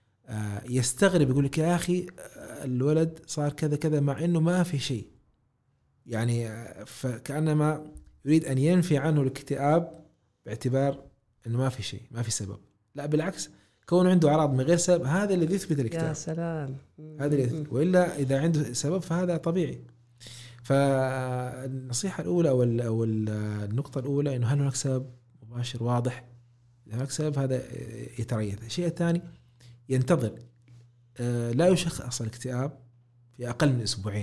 يستغرب يقول لك يا أخي الولد صار كذا كذا مع إنه ما في شيء، يعني فكأنما يريد أن ينفي عنه الاكتئاب باعتبار إنه ما في شيء، ما في سبب. لا بالعكس، كون عنده أعراض من غير سبب هذا اللي يثبت الاكتئاب. يا سلام. هذا اللي، وإلا إذا عنده سبب فهذا طبيعي. فالنصيحة الأولى أو أو النقطة الأولى إنه هل هناك سبب مباشر واضح؟ إذا هناك سبب هذا يتريث. الشيء الثاني ينتظر، لا يشخص الاكتئاب في أقل من أسبوعين.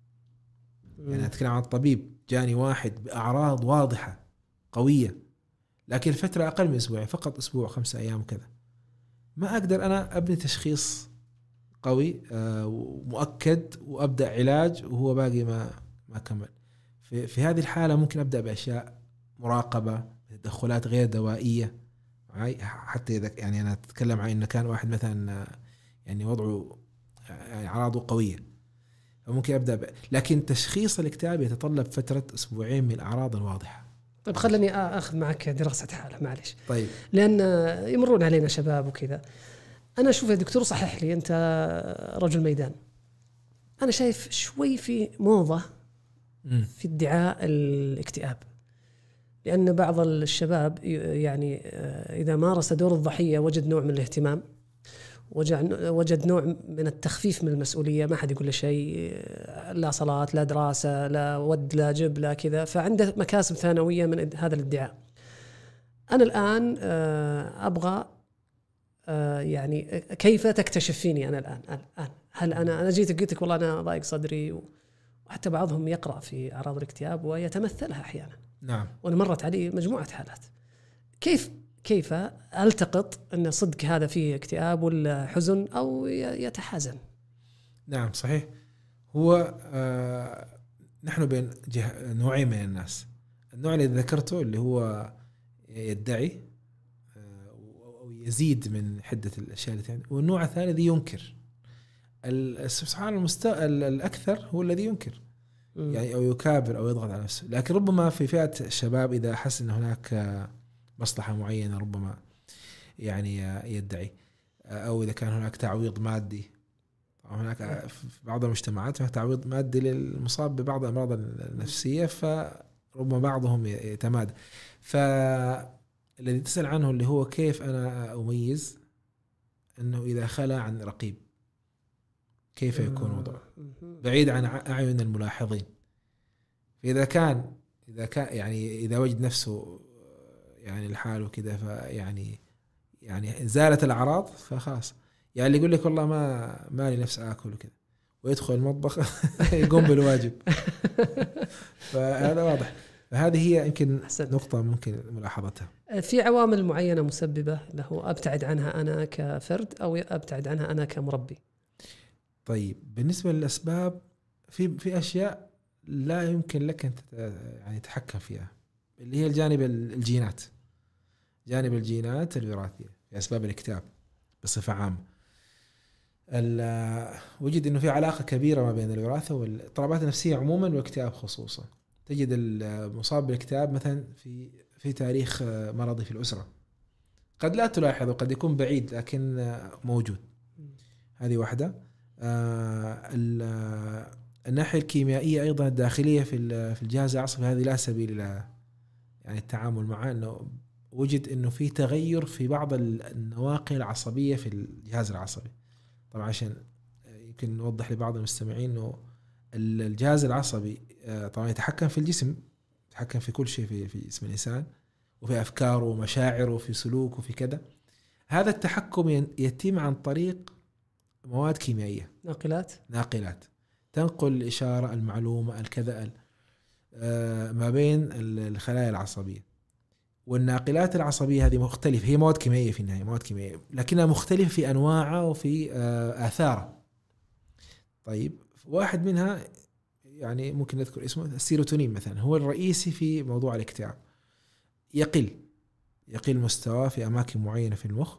يعني أتكلم عن الطبيب جاني واحد بأعراض واضحة قوية لكن الفترة أقل من أسبوعين، فقط أسبوع خمسة أيام وكذا، ما أقدر أنا أبني تشخيص قوي ومؤكد وأبدأ علاج وهو باقي ما ما كمل. في, في هذه الحالة ممكن أبدأ بأشياء مراقبة، تدخلات غير دوائية، حتى إذا يعني أنا أتكلم عن إن كان واحد مثلا يعني وضعه يعني أعراضه قوية، فممكن أبدأ ب... لكن تشخيص الاكتئاب يتطلب فترة أسبوعين من الأعراض الواضحة. طيب خلني أخذ معك دراسة حالة معلش. طيب. لأن يمرون علينا شباب وكذا. أنا أشوف يا دكتور صحح لي، أنت رجل ميدان، أنا شايف شوي في موضة في ادعاء الاكتئاب، لأن بعض الشباب يعني إذا مارس دور الضحية وجد نوع من الاهتمام، وجد نوع من التخفيف من المسؤولية، ما حد يقول له شيء، لا صلاة لا دراسة لا ود لا جب لا كذا، فعنده مكاسب ثانوية من هذا الادعاء. أنا الآن أبغى يعني كيف تكتشف فيني أنا الآن الآن هل أنا أنا جيت قلت لك والله أنا ضايق صدري، وحتى بعضهم يقرأ في أعراض الاكتئاب ويتمثلها أحيانا. نعم. وأنا مرت علي مجموعة حالات. كيف كيف ألتقط أن صدق هذا فيه اكتئاب ولا حزن أو يتحازن؟ نعم صحيح. هو آه نحن بين نوعين من الناس. النوع اللي ذكرته اللي هو يدعي آه أو يزيد من حدة الأشياء اللي تعمل، والنوع الثاني الذي ينكر. سبحان المستوى الأكثر هو الذي ينكر م. يعني أو يكابر أو يضغط على نفسه. لكن ربما في فئة الشباب إذا حس أن هناك مصلحة معينة ربما يعني يدعي، أو إذا كان هناك تعويض مادي. هناك في بعض المجتمعات هناك تعويض مادي للمصاب ببعض الأمراض النفسية، فربما بعضهم يتمادى. فالذي تسأل عنه اللي هو كيف أنا أميز أنه إذا خلى عن رقيب كيف يكون وضعه بعيد عن أعين الملاحظين. فإذا كان إذا كان يعني إذا وجد نفسه يعني الحال وكذا فيعني يعني زالت الأعراض فخلاص، يعني اللي يقول لك والله ما ما لي نفس آكل وكذا ويدخل المطبخ يقوم بالواجب. فهذا واضح. فهذه هي يمكن نقطة ممكن ملاحظتها. في عوامل معينة مسببة له أبتعد عنها أنا كفرد أو أبتعد عنها أنا كمربي؟ طيب بالنسبة للأسباب في في أشياء لا يمكن لك أن يعني تتحكم فيها، اللي هي الجانب الجينات، جانب الجينات الوراثية في أسباب الاكتئاب بصفة عامة. وجد أنه في علاقة كبيرة ما بين الوراثة والاضطرابات النفسية عموما والاكتئاب خصوصا. تجد المصاب بالاكتئاب مثلا في في تاريخ مرضي في الأسرة قد لا تلاحظ وقد يكون بعيد لكن موجود. هذه واحدة. الناحية الكيميائية أيضا الداخلية في في الجهاز العصبي هذه لا سبيل إلى يعني التعامل معه، إنه وجد إنه في تغير في بعض النواقل العصبية في الجهاز العصبي. طبعا عشان يمكن نوضح لبعض المستمعين إنه الجهاز العصبي طبعا يتحكم في الجسم، يتحكم في كل شيء في في جسم الإنسان وفي أفكاره ومشاعره وفي سلوكه وفي كذا. هذا التحكم يتم عن طريق مواد كيميائية، ناقلات ناقلات تنقل الإشارة المعلومة الكذا ما بين الخلايا العصبية. والناقلات العصبية هذه مختلفة، هي مواد كيميائية في النهاية، مواد كيميائية لكنها مختلفة في أنواعها وفي آثارها. طيب واحد منها يعني ممكن نذكر اسمه السيروتونين مثلا، هو الرئيسي في موضوع الاكتئاب. يقل يقل مستواه في أماكن معينة في المخ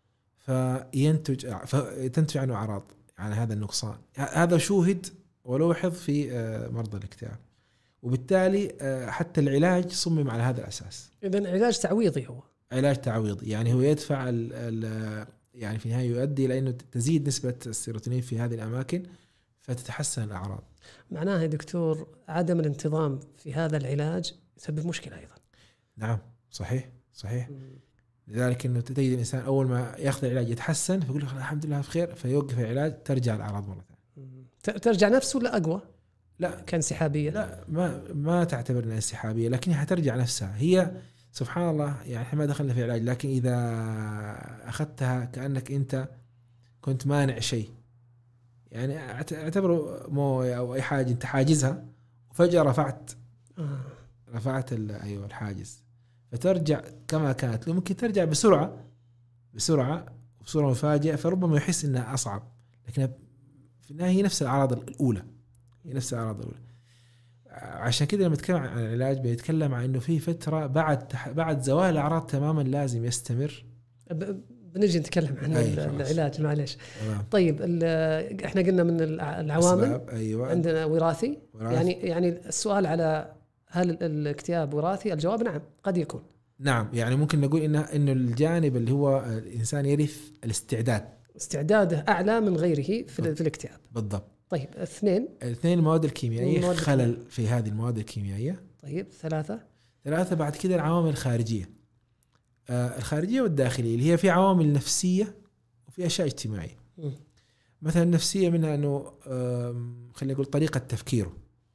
فينتج فتنتج عنه أعراض عن هذا النقصان. هذا شوهد ولوحظ في مرضى الاكتئاب، وبالتالي حتى العلاج صمم على هذا الأساس. إذن علاج تعويضي، هو علاج تعويضي يعني هو يدفع ال ال يعني في النهاية يؤدي إلى أنه تزيد نسبة السيروتونين في هذه الأماكن فتتحسن الأعراض. معناها يا دكتور عدم الانتظام في هذا العلاج يسبب مشكلة أيضا. نعم صحيح صحيح. م. لذلك انه تجد الانسان اول ما ياخذ العلاج يتحسن فيقول له الحمد لله بخير، فيوقف العلاج ترجع الاعراض مره ثانيه. ترجع نفسه ولا اقوى؟ لا كانسحابيه. لا ما ما تعتبر انها انسحابيه، لكنها ترجع نفسها. هي سبحان الله يعني احنا ما دخلنا في علاج، لكن اذا اخذتها كانك انت كنت مانع شيء، يعني اعتبره مويه او اي حاجه انت حاجزها وفجاه رفعت آه. رفعت ايوه الحاجز فترجع كما كانت. لو ممكن ترجع بسرعة بسرعة وبصورة مفاجئة فربما يحس إنها أصعب، لكن في النهاية هي نفس الأعراض الأولى، هي نفس الأعراض الأولى. عشان كده لما نتكلم عن العلاج بيتكلم عن إنه في فترة بعد بعد زوال الأعراض تماما لازم يستمر بنجي نتكلم عن أيوة العلاج معلش. تمام. طيب احنا قلنا من العوامل أيوة. عندنا وراثي. وراثي يعني يعني السؤال على هل الاكتئاب وراثي؟ الجواب نعم قد يكون. نعم، يعني ممكن نقول إنه إنه الجانب اللي هو الإنسان يرث الاستعداد، استعداده أعلى من غيره في, في الاكتئاب. بالضبط. طيب اثنين الاثنين المواد الكيميائية، المواد خلل في هذه المواد الكيميائية. طيب ثلاثة ثلاثة بعد كده العوامل الخارجية، آه الخارجية والداخلية، اللي هي في عوامل نفسية وفي أشياء اجتماعية. م. مثلا النفسية منها أنه خلينا نقول طريقة تفكيره،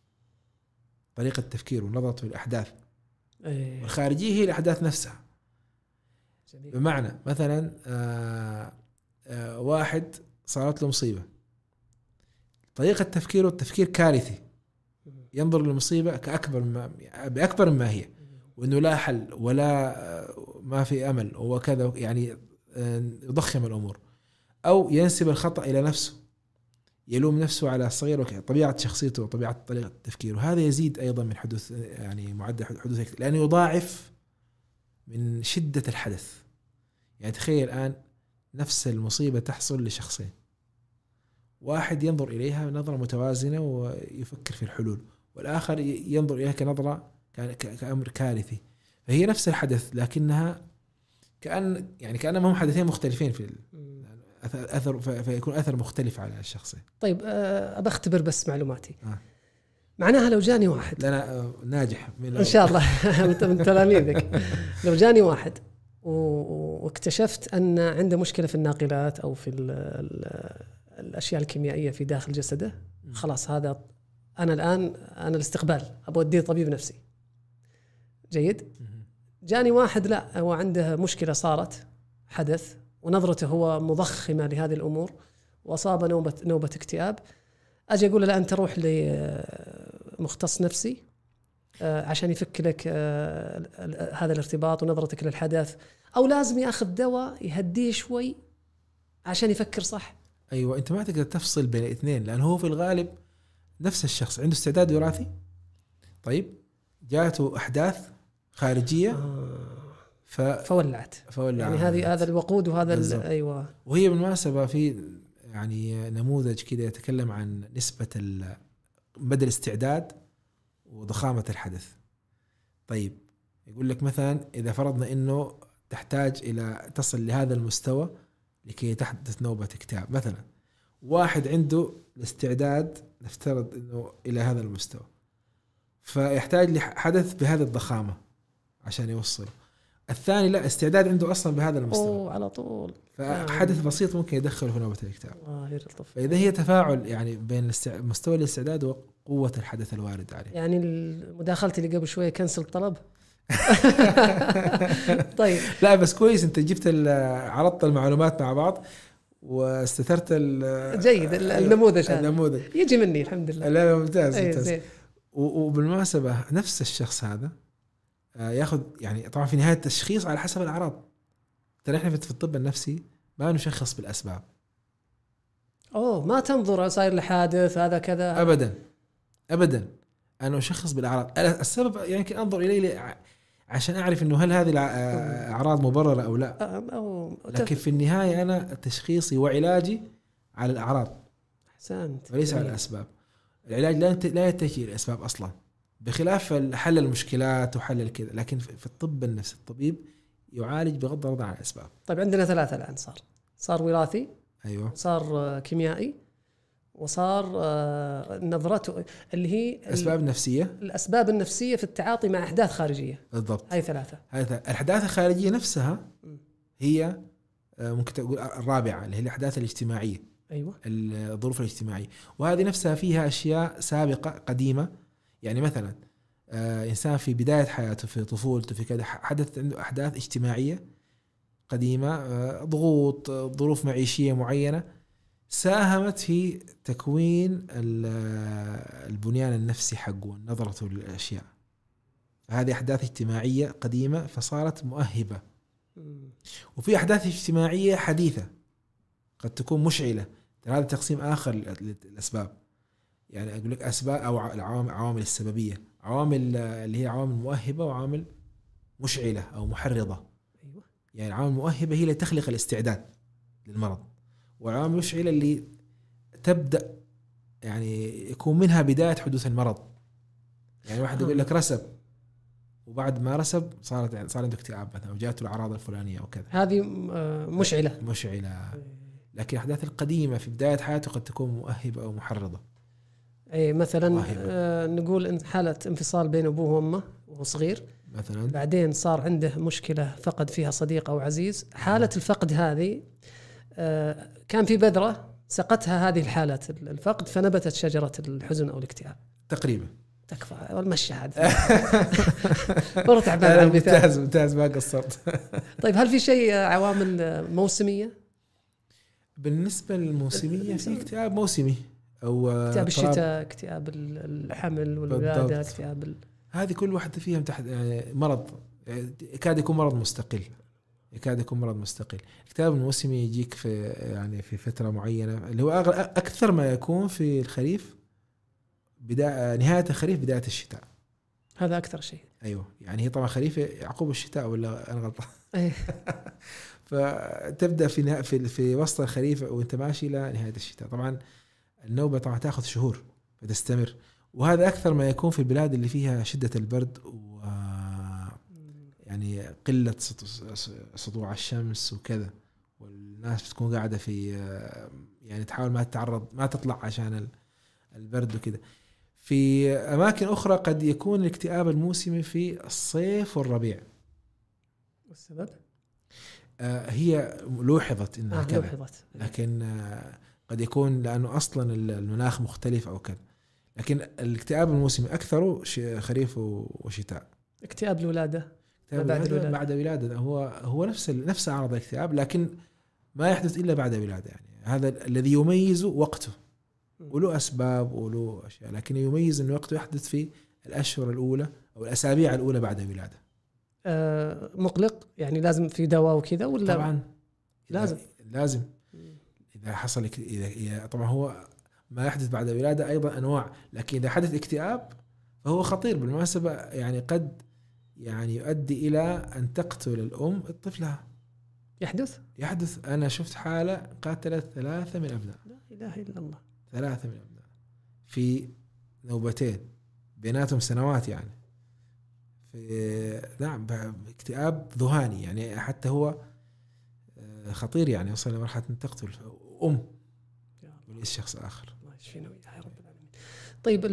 طريقة تفكيره ونظرته للأحداث. أيه. والخارجية هي الأحداث نفسها. جميل. بمعنى مثلا آآ آآ واحد صارت له مصيبة، طريقة تفكيره التفكير كارثي، ينظر للمصيبة كأكبر ما بأكبر ما هي، وإنه لا حل ولا ما في أمل وكذا، يعني يضخم الأمور، أو ينسب الخطأ إلى نفسه، يلوم نفسه على الصغير وكذا، طبيعة شخصيته وطبيعة طريقة تفكيره. وهذا يزيد أيضا من حدوث يعني معدل حدوث، لأنه يضاعف من شدة الحدث. يعني تخيل الآن نفس المصيبة تحصل لشخصين، واحد ينظر إليها نظرة متوازنة ويفكر في الحلول، والآخر ينظر إليها كنظرة كأمر كارثي. فهي نفس الحدث لكنها كأن يعني كأنهم هم حدثين مختلفين في أثر، فيكون أثر مختلف على الشخصين. طيب أبى أختبر بس معلوماتي. آه. معناها لو جاني واحد، لأنا ناجح إن شاء الله من تلاميذك، لو جاني واحد واكتشفت أن عنده مشكلة في الناقلات أو في ال ال الأشياء الكيميائية في داخل جسده، خلاص هذا أنا الآن أنا الاستقبال أبغى أوديه طبيب نفسي. جيد. جاني واحد لا هو عنده مشكلة صارت حدث ونظرته هو مضخمة لهذه الأمور وأصاب نوبة نوبة اكتئاب، أجي أقول له لا أنت روح لمختص نفسي عشان يفك لك هذا الارتباط ونظرتك للحدث، أو لازم يأخذ دواء يهديه شوي عشان يفكر صح. أيوة، أنت ما تقدر تفصل بين الاثنين، لأنه هو في الغالب نفس الشخص عنده استعداد وراثي. طيب جاءته أحداث خارجية آه. ف... فولعت فولعت يعني هذه هذا الوقود وهذا أيوة. وهي بالمناسبة في يعني نموذج كده يتكلم عن نسبة مدى الاستعداد وضخامة الحدث. طيب يقول لك مثلا إذا فرضنا إنه تحتاج إلى تصل لهذا المستوى لكي تحدث نوبة اكتئاب، مثلا واحد عنده الاستعداد نفترض إنه إلى هذا المستوى، فيحتاج لحدث بهذه الضخامة عشان يوصل. الثاني لا استعداد عنده أصلا بهذا المستوى أوه على طول، فحدث بسيط ممكن يدخله في نوبة الاكتئاب. الله يلطف. فإذا هي تفاعل يعني بين مستوى الاستعداد وقوة الحدث الوارد عليه. يعني مداخلتي اللي قبل شوية كنسل الطلب. طيب لا بس كويس انت جبت عرضت المعلومات مع بعض واستثرت جيد النموذج هذا النموذج يجي مني الحمد لله. لا ممتاز أيه ممتاز. وبالمناسبة نفس الشخص هذا ياخذ يعني طبعا في نهاية التشخيص على حسب الأعراض. ترى احنا في الطب النفسي ما نشخص بالأسباب. أوه ما تنظر صاير لحادث هذا كذا أبدا أبدا، أنا أشخص بالأعراض. السبب يعني يمكن أنظر إليه عشان أعرف إنه هل هذه الأعراض مبررة أو لا، أو لكن في النهاية أنا تشخيصي وعلاجي على الأعراض أحسنت وليس على الأسباب. العلاج لا لا يتجه الأسباب أصلا، بخلاف حل المشكلات وحل الكذا. لكن في الطب النفسي الطبيب يعالج بغض النظر عن الأسباب. طيب عندنا ثلاثة الآن، صار صار وراثي، أيوة، صار كيميائي، وصار نظرته اللي هي الأسباب النفسية. الأسباب النفسية في التعاطي مع أحداث خارجية. بالضبط، هاي ثلاثة. هاي الأحداث الخارجية نفسها هي ممكن تقول الرابعة اللي هي الأحداث الاجتماعية. أيوة، الظروف الاجتماعية، وهذه نفسها فيها أشياء سابقة قديمة. يعني مثلا آه إنسان في بداية حياته في طفولته في كذا حدثت عنده أحداث اجتماعية قديمة، آه ضغوط، آه ظروف معيشية معينة ساهمت في تكوين البنيان النفسي حقه، نظرته للأشياء. هذه أحداث اجتماعية قديمة فصارت مؤهبة. وفي أحداث اجتماعية حديثة قد تكون مشعلة. هذا تقسيم آخر للأسباب. يعني أقول لك أسباب أو العوامل، عوامل السببية، عوامل اللي هي عوامل مؤهبة وعوامل مشعلة أو محرضة. أيوة. يعني العوامل المؤهبة هي اللي تخلق الاستعداد للمرض، والعوامل المشعلة اللي تبدأ يعني يكون منها بداية حدوث المرض. يعني واحد يقول لك رسب، وبعد ما رسب صارت صار عنده اكتئاب مثلا، أو جاته الأعراض الفلانية أو كذا، هذه مشعلة مشعلة. لكن الأحداث القديمة في بداية حياته قد تكون مؤهبة أو محرضة. أي مثلا آه نقول إن حالة انفصال بين أبوه وأمه وهو صغير مثلا، بعدين صار عنده مشكلة فقد فيها صديق أو عزيز. حالة الفقد هذه آه كان في بذرة سقتها هذه الحالات الفقد، فنبتت شجرة الحزن أو الاكتئاب تقريبا. تكفى والمشي عاد برتع على المثال. ممتاز ممتاز، ما قصرت. طيب هل في شيء عوامل موسمية؟ بالنسبة للموسمية في اكتئاب موسمي، أو اكتئاب الشتاء، اكتئاب الحمل والولادة، اكتئاب ال... هذه كل واحدة فيها تحت يعني مرض، يكاد يكون مرض مستقل، يكاد يكون مرض مستقل. الاكتئاب الموسمي يجيك في يعني في فترة معينة، اللي هو أكثر ما يكون في الخريف، بداية نهاية الخريف بداية الشتاء، هذا أكثر شيء. أيوة، يعني هي طبعا خريف يعقوب الشتاء، ولا أنا غلطان؟ فتبدأ في نها... في في وسط الخريف وأنت ماشي إلى نهاية الشتاء. طبعا النوبة طبعا تأخذ شهور فتستمر، وهذا أكثر ما يكون في البلاد اللي فيها شدة البرد و يعني قلة سطوع الشمس وكذا، والناس بتكون قاعدة في يعني تحاول ما تتعرض ما تطلع عشان البرد وكذا. في أماكن أخرى قد يكون الاكتئاب الموسمي في الصيف والربيع. والسبب؟ آه هي لوحظت إنها آه كذا، لوحظت. لكن آه قد يكون لأنه أصلا المناخ مختلف أو كذا. لكن الاكتئاب الموسمي أكثره خريف وشتاء. اكتئاب الولادة بعد الولادة بعد الولادة هو هو نفس نفس أعراض الاكتئاب، لكن ما يحدث إلا بعد الولادة. يعني هذا الذي يميزه وقته، وله أسباب وله أشياء، لكن يميز إنه وقته يحدث في الأشهر الأولى أو الأسابيع الأولى بعد الولادة. آه مقلق يعني لازم في دواء وكذا ولا؟ طبعا لازم لازم إذا حصل إذا طبعا هو ما يحدث بعد الولادة أيضا أنواع، لكن إذا حدث اكتئاب فهو خطير بالمناسبة، يعني قد يعني يؤدي إلى أن تقتل الأم طفلها. يحدث يحدث أنا شفت حالة قاتلت ثلاثة من أبناء. لا إله إلا الله. ثلاثة من أبناء في نوبتين بيناتهم سنوات، يعني في نعم اكتئاب ذهاني، يعني حتى هو خطير، يعني وصل لمرحلة أن تقتل أم وليس شخص آخر. الله يشفينا وياه يا رب العالمين. طيب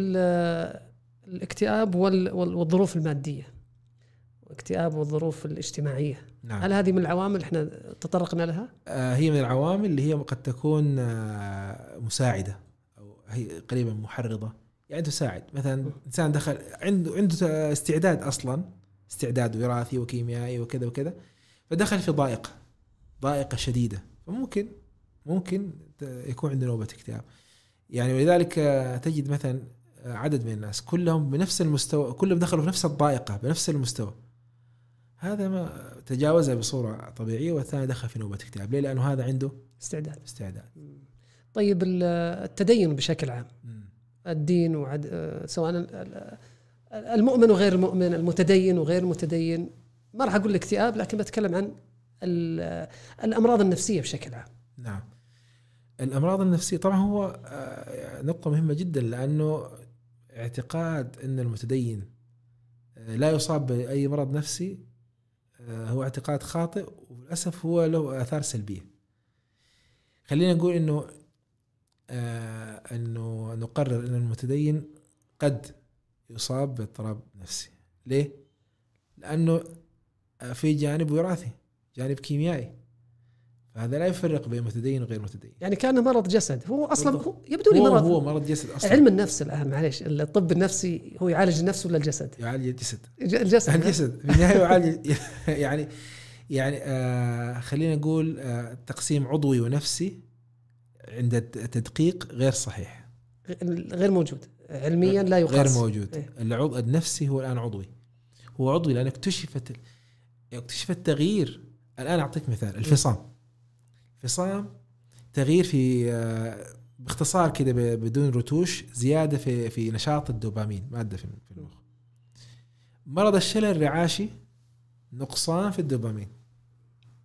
الاكتئاب والظروف المادية، والاكتئاب والظروف الاجتماعية، نعم. هل هذه من العوامل احنا تطرقنا لها؟ آه هي من العوامل اللي هي قد تكون آه مساعدة أو هي قريبا محرضة، يعني تساعد. مثلا إنسان دخل عنده عنده استعداد أصلا، استعداد وراثي وكيميائي وكذا وكذا، فدخل في ضائقة ضائقة شديدة، فممكن ممكن يكون عنده نوبة اكتئاب. يعني ولذلك تجد مثلا عدد من الناس كلهم بنفس المستوى، كلهم دخلوا في نفس الضائقة بنفس المستوى، هذا ما تجاوزها بصورة طبيعية، والثاني دخل في نوبة اكتئاب. ليه؟ لأنه هذا عنده استعداد استعداد. طيب التدين بشكل عام، الدين وعد سواء المؤمن وغير المؤمن، المتدين وغير المتدين، ما راح أقول الاكتئاب لكن بتكلم عن الأمراض النفسية بشكل عام. نعم، الأمراض النفسية طبعا هو نقطة مهمة جدا، لأنه اعتقاد أن المتدين لا يصاب بأي مرض نفسي هو اعتقاد خاطئ، وللأسف هو له آثار سلبية. خلينا نقول أنه أنه نقرر أن المتدين قد يصاب باضطراب نفسي. ليه؟ لأنه في جانب وراثي، جانب كيميائي، فهذا لا يفرق بين متدين وغير متدين. يعني كان مرض جسد، هو أصلا هو يبدو لي مرض هو مرض جسد أصلا. علم النفس الآن معليش، الطب النفسي هو يعالج النفس ولا الجسد؟ يعالج الجسد. الجسد الجسد في النهاية يعالج يعني يعني آه خلينا نقول آه تقسيم عضوي ونفسي عند التدقيق غير صحيح، غير موجود علميا، لا يقاس، غير موجود. إيه؟ العضو النفسي هو الآن عضوي، هو عضوي لأن اكتشفت اكتشف التغيير. الآن أعطيك مثال، الفصام. الفصام تغيير في باختصار كده بدون رتوش، زيادة في في نشاط الدوبامين، مادة في المخ. مرض الشلل الرعاشي نقصان في الدوبامين.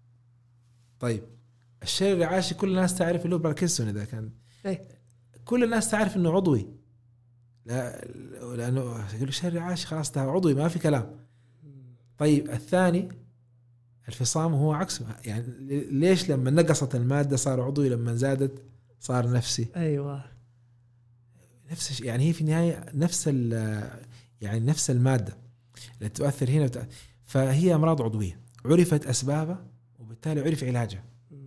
طيب الشلل الرعاشي كل الناس تعرف اللي هو باركنسون، إذا كان أي. كل الناس تعرف إنه عضوي، لا لأنه يقول الشلل الرعاشي خلاص ده عضوي ما في كلام. طيب الثاني الفصام هو عكسه، يعني ليش لما نقصت المادة صار عضوي، لما زادت صار نفسي؟ أيوة نفس الشيء، يعني هي في النهاية نفس يعني نفس المادة اللي تؤثر هنا وتأثر. فهي أمراض عضوية عرفت أسبابها وبالتالي عرف علاجها.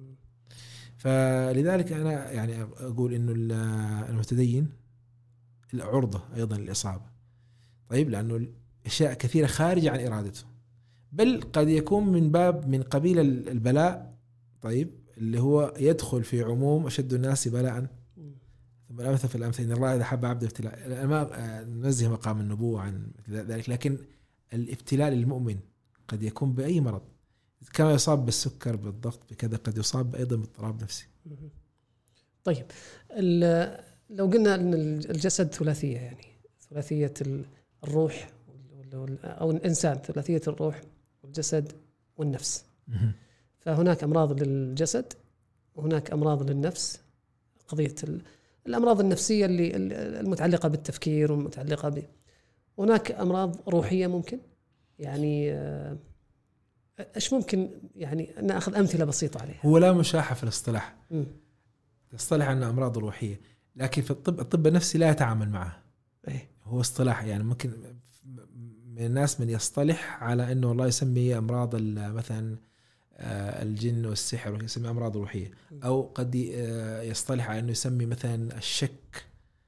فلذلك أنا يعني أقول إنه المتدين العرضة أيضا للإصابة. طيب لأنه أشياء كثيرة خارجة عن إرادته، بل قد يكون من باب من قبيل البلاء. طيب اللي هو يدخل في عموم أشد الناس بلاء ثم الأمثل في الأمثل، إن الله إذا حب عبد ابتلاء. ما ننزه مقام النبوة عن ذلك، لكن الابتلاء للمؤمن قد يكون بأي مرض، كما يصاب بالسكر بالضغط بكذا، قد يصاب أيضا باضطراب نفسي. طيب لو قلنا أن الجسد ثلاثية، يعني ثلاثية الروح أو الإنسان، ثلاثية الروح والجسد والنفس، فهناك أمراض للجسد وهناك أمراض للنفس. قضية الأمراض النفسية اللي المتعلقة بالتفكير والمتعلقة ب، هناك أمراض روحية ممكن، يعني إيش ممكن يعني نأخذ أمثلة بسيطة عليها؟ هو لا مشاحة في الاصطلاح، اصطلح عن أمراض روحية، لكن في الطب الطب النفسي لا يتعامل معه. إيه؟ هو اصطلاح، يعني ممكن من الناس من يصطلح على أنه الله يسمي أمراض مثلا الجن والسحر يسمي أمراض روحية، أو قد يصطلح على أنه يسمي مثلا الشك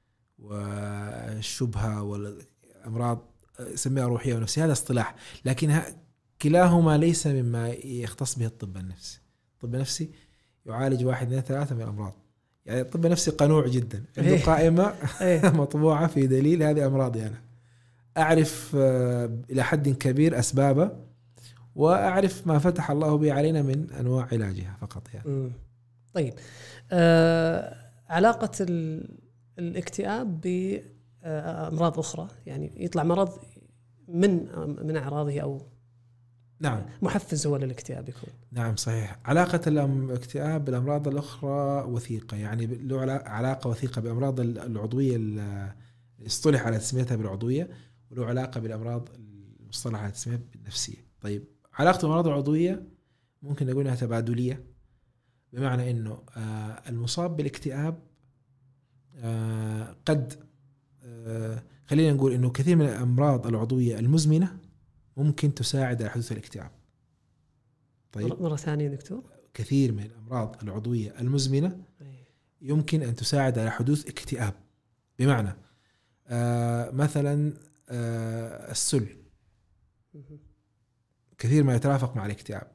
والشبهة والأمراض يسميها روحية ونفسية. هذا اصطلاح، لكن كلاهما ليس مما يختص به الطب النفسي. الطب النفسي يعالج واحد من ثلاثة من الأمراض. يعني الطب النفسي قنوع جدا، عنده قائمة مطبوعة في دليل هذه أمراضي، يعني أنا أعرف إلى حد كبير أسبابها، وأعرف ما فتح الله به علينا من أنواع علاجها فقط يعني. طيب آه علاقة الاكتئاب بأمراض أخرى، يعني يطلع مرض من من أعراضه أو نعم محفز هو للاكتئاب يكون. نعم صحيح. علاقة الاكتئاب بالأمراض الأخرى وثيقة، يعني له علاقة وثيقة بأمراض العضوية اللي اصطلح على تسميتها بالعضوية، وله علاقة بالأمراض المصطلح على تسميتها بالنفسية. طيب علاقة الأمراض العضوية ممكن نقول انها تبادلية، بمعنى انه المصاب بالاكتئاب قد خلينا نقول انه كثير من الأمراض العضوية المزمنة ممكن تساعد على حدوث الاكتئاب. طيب مرة ثانية دكتور، كثير من الأمراض العضوية المزمنة يمكن أن تساعد على حدوث اكتئاب. بمعنى مثلا السل كثير ما يترافق مع الاكتئاب،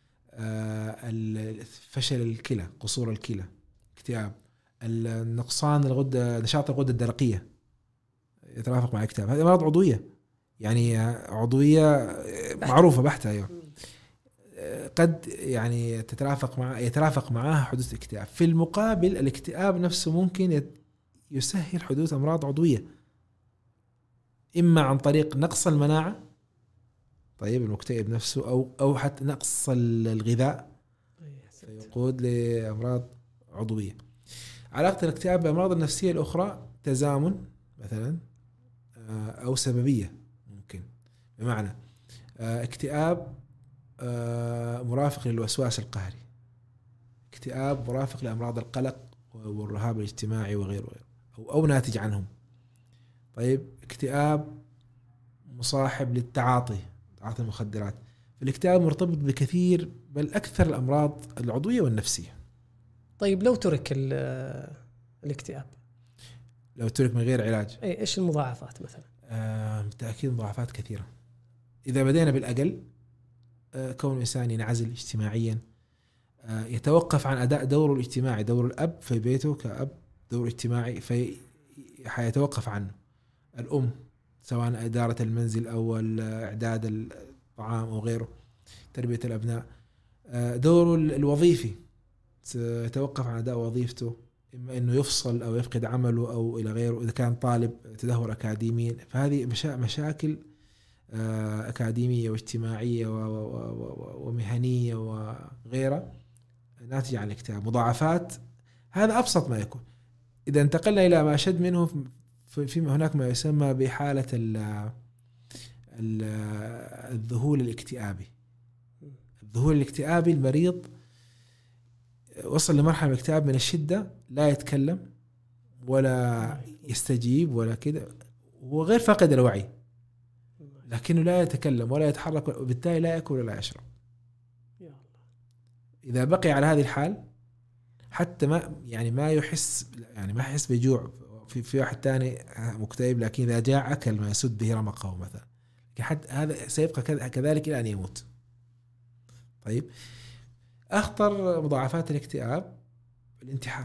فشل الكلى، قصور الكلى اكتئاب، النقصان الغدة، نشاط الغدة الدرقية يترافق مع الاكتئاب. هذه أمراض عضوية، يعني عضوية معروفة بحتة. أيوة. قد يعني تترافق مع يترافق معها حدوث اكتئاب. في المقابل الاكتئاب نفسه ممكن يسهل حدوث أمراض عضوية، إما عن طريق نقص المناعة، طيب المكتئب نفسه، أو أو حتى نقص الغذاء يقود لأمراض عضوية. علاقة الاكتئاب بالأمراض النفسية الأخرى تزامن مثلا أو سببية ممكن، بمعنى اكتئاب مرافق للوسواس القهري، اكتئاب مرافق لأمراض القلق والرهاب الاجتماعي وغيره، أو, أو ناتج عنهم. طيب اكتئاب مصاحب للتعاطي، تعاطي المخدرات. فالاكتئاب مرتبط بكثير بل أكثر الأمراض العضوية والنفسية. طيب لو ترك الاكتئاب، لو ترك من غير علاج، أي إيش المضاعفات مثلا؟ آه بالتأكيد مضاعفات كثيرة. إذا بدينا بالأقل، آه كون الإنسان ينعزل اجتماعيا، آه يتوقف عن أداء دوره الاجتماعي، دور الأب في بيته كأب دور اجتماعي في حيتوقف عنه. الأم سواء إدارة المنزل أو إعداد الطعام أو غيره، تربية الأبناء. آه دوره الوظيفي يتوقف عن أداء وظيفته، إما إنه يفصل أو يفقد عمله أو إلى غيره. إذا كان طالب تدهور أكاديميا، فهذه مشا مشاكل أكاديمية واجتماعية ومهنية وغيرها ناتجة عن الاكتئاب، مضاعفات، هذا أبسط ما يكون. إذا انتقلنا إلى ما أشد منه، في هناك ما يسمى بحالة الذهول الاكتئابي. الذهول الاكتئابي، المريض وصل لمرحلة من الاكتئاب من الشدة، لا يتكلم ولا يستجيب ولا كده، هو غير فاقد الوعي، لكنه لا يتكلم ولا يتحرك، وبالتالي لا يأكل ولا يشرب. إذا بقي على هذه الحال حتى ما يعني ما يحس يعني ما يحس بجوع. في في واحد تاني مكتئب لكن إذا جاع أكل ما يسد به رمقه مثلا، حتى هذا سيبقى كذلك إلى أن يموت. طيب، أخطر مضاعفات الاكتئاب الانتحار،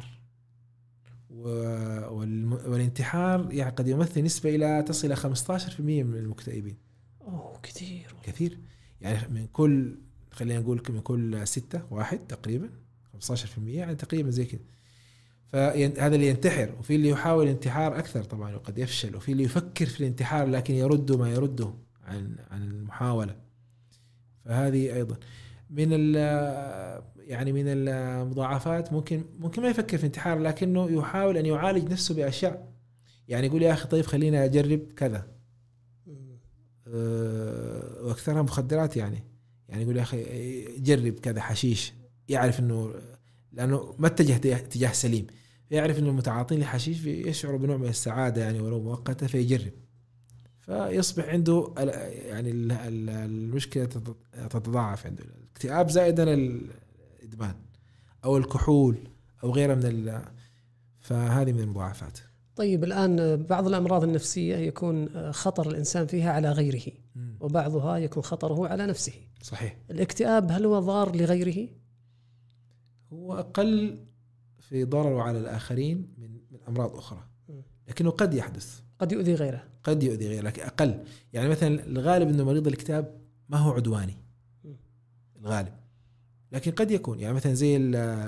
والانتحار يعني قد يمثل نسبة إلى تصل إلى خمسة عشر بالمئة من المكتئبين. أوه كثير كثير، يعني من كل خلينا نقول من كل ستة واحد تقريبا خمسة عشر بالمئة، يعني تقريبا زي كده. فهذا اللي ينتحر، وفي اللي يحاول الانتحار أكثر طبعا وقد يفشل، وفي اللي يفكر في الانتحار لكن يرد ما يرده عن عن المحاولة. فهذه أيضا من ال يعني من المضاعفات. ممكن ممكن ما يفكر في انتحار لكنه يحاول أن يعالج نفسه بأشياء، يعني يقول يا أخي طيب خلينا أجرب كذا، أه وأكثرها مخدرات. يعني يعني يقول يا أخي جرب كذا حشيش، يعرف إنه لأنه ما اتجه اتجاه سليم، يعرف إنه المتعاطين لحشيش يشعروا بنوع من السعادة يعني ولو مؤقتة، فيجرب، فيصبح عنده يعني المشكلة تتضاعف عنده الاكتئاب زائدا الإدمان أو الكحول أو غيرها من ال فهذه من المضاعفات. طيب الآن بعض الأمراض النفسية يكون خطر الإنسان فيها على غيره، وبعضها يكون خطره على نفسه. صحيح. الاكتئاب هل هو ضار لغيره؟ هو أقل في ضرره على الآخرين من من أمراض أخرى، لكنه قد يحدث، قد يؤذي غيره، قد يؤذي غيره لكن أقل. يعني مثلا الغالب إنه مريض الاكتئاب ما هو عدواني الغالب، لكن قد يكون يعني مثلا زي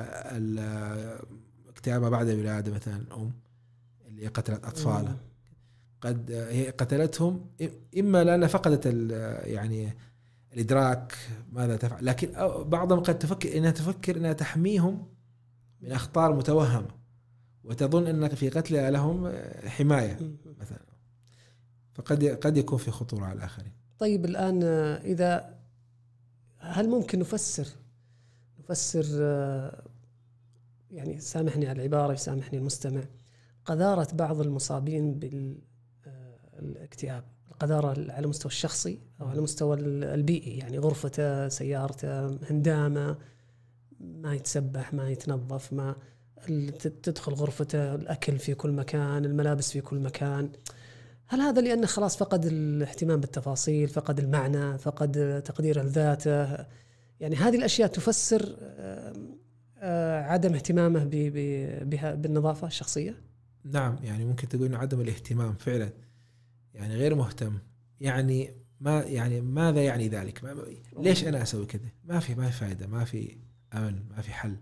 الاكتئاب بعد الولادة مثلا، أم اللي قتلت أطفالها قد هي قتلتهم إما لأنها فقدت يعني الإدراك ماذا تفعل، لكن بعضهم قد تفكر إنها تفكر إنها تحميهم من أخطار متوهمة وتظن أن في قتلها لهم حماية مثلا، فقد قد يكون في خطورة على الآخرين. طيب الآن إذا هل ممكن نفسر نفسر يعني سامحني على العبارة يسامحني المستمع، قذارة بعض المصابين بالاكتئاب، القذارة على المستوى الشخصي أو على المستوى البيئي، يعني غرفته، سيارته، هندامة، ما يتسبح، ما يتنظف، ما تدخل غرفته، الأكل في كل مكان، الملابس في كل مكان. هل هذا لأنه خلاص فقد الاهتمام بالتفاصيل، فقد المعنى، فقد تقدير ذاته؟ يعني هذه الأشياء تفسر عدم اهتمامه بها بالنظافة الشخصية؟ نعم، يعني ممكن تقول عدم الاهتمام فعلا، يعني غير مهتم. يعني ما يعني ماذا يعني ذلك؟ ما ليش أنا أسوي كذا؟ ما في ما في فائدة، ما في أمل، ما في حل.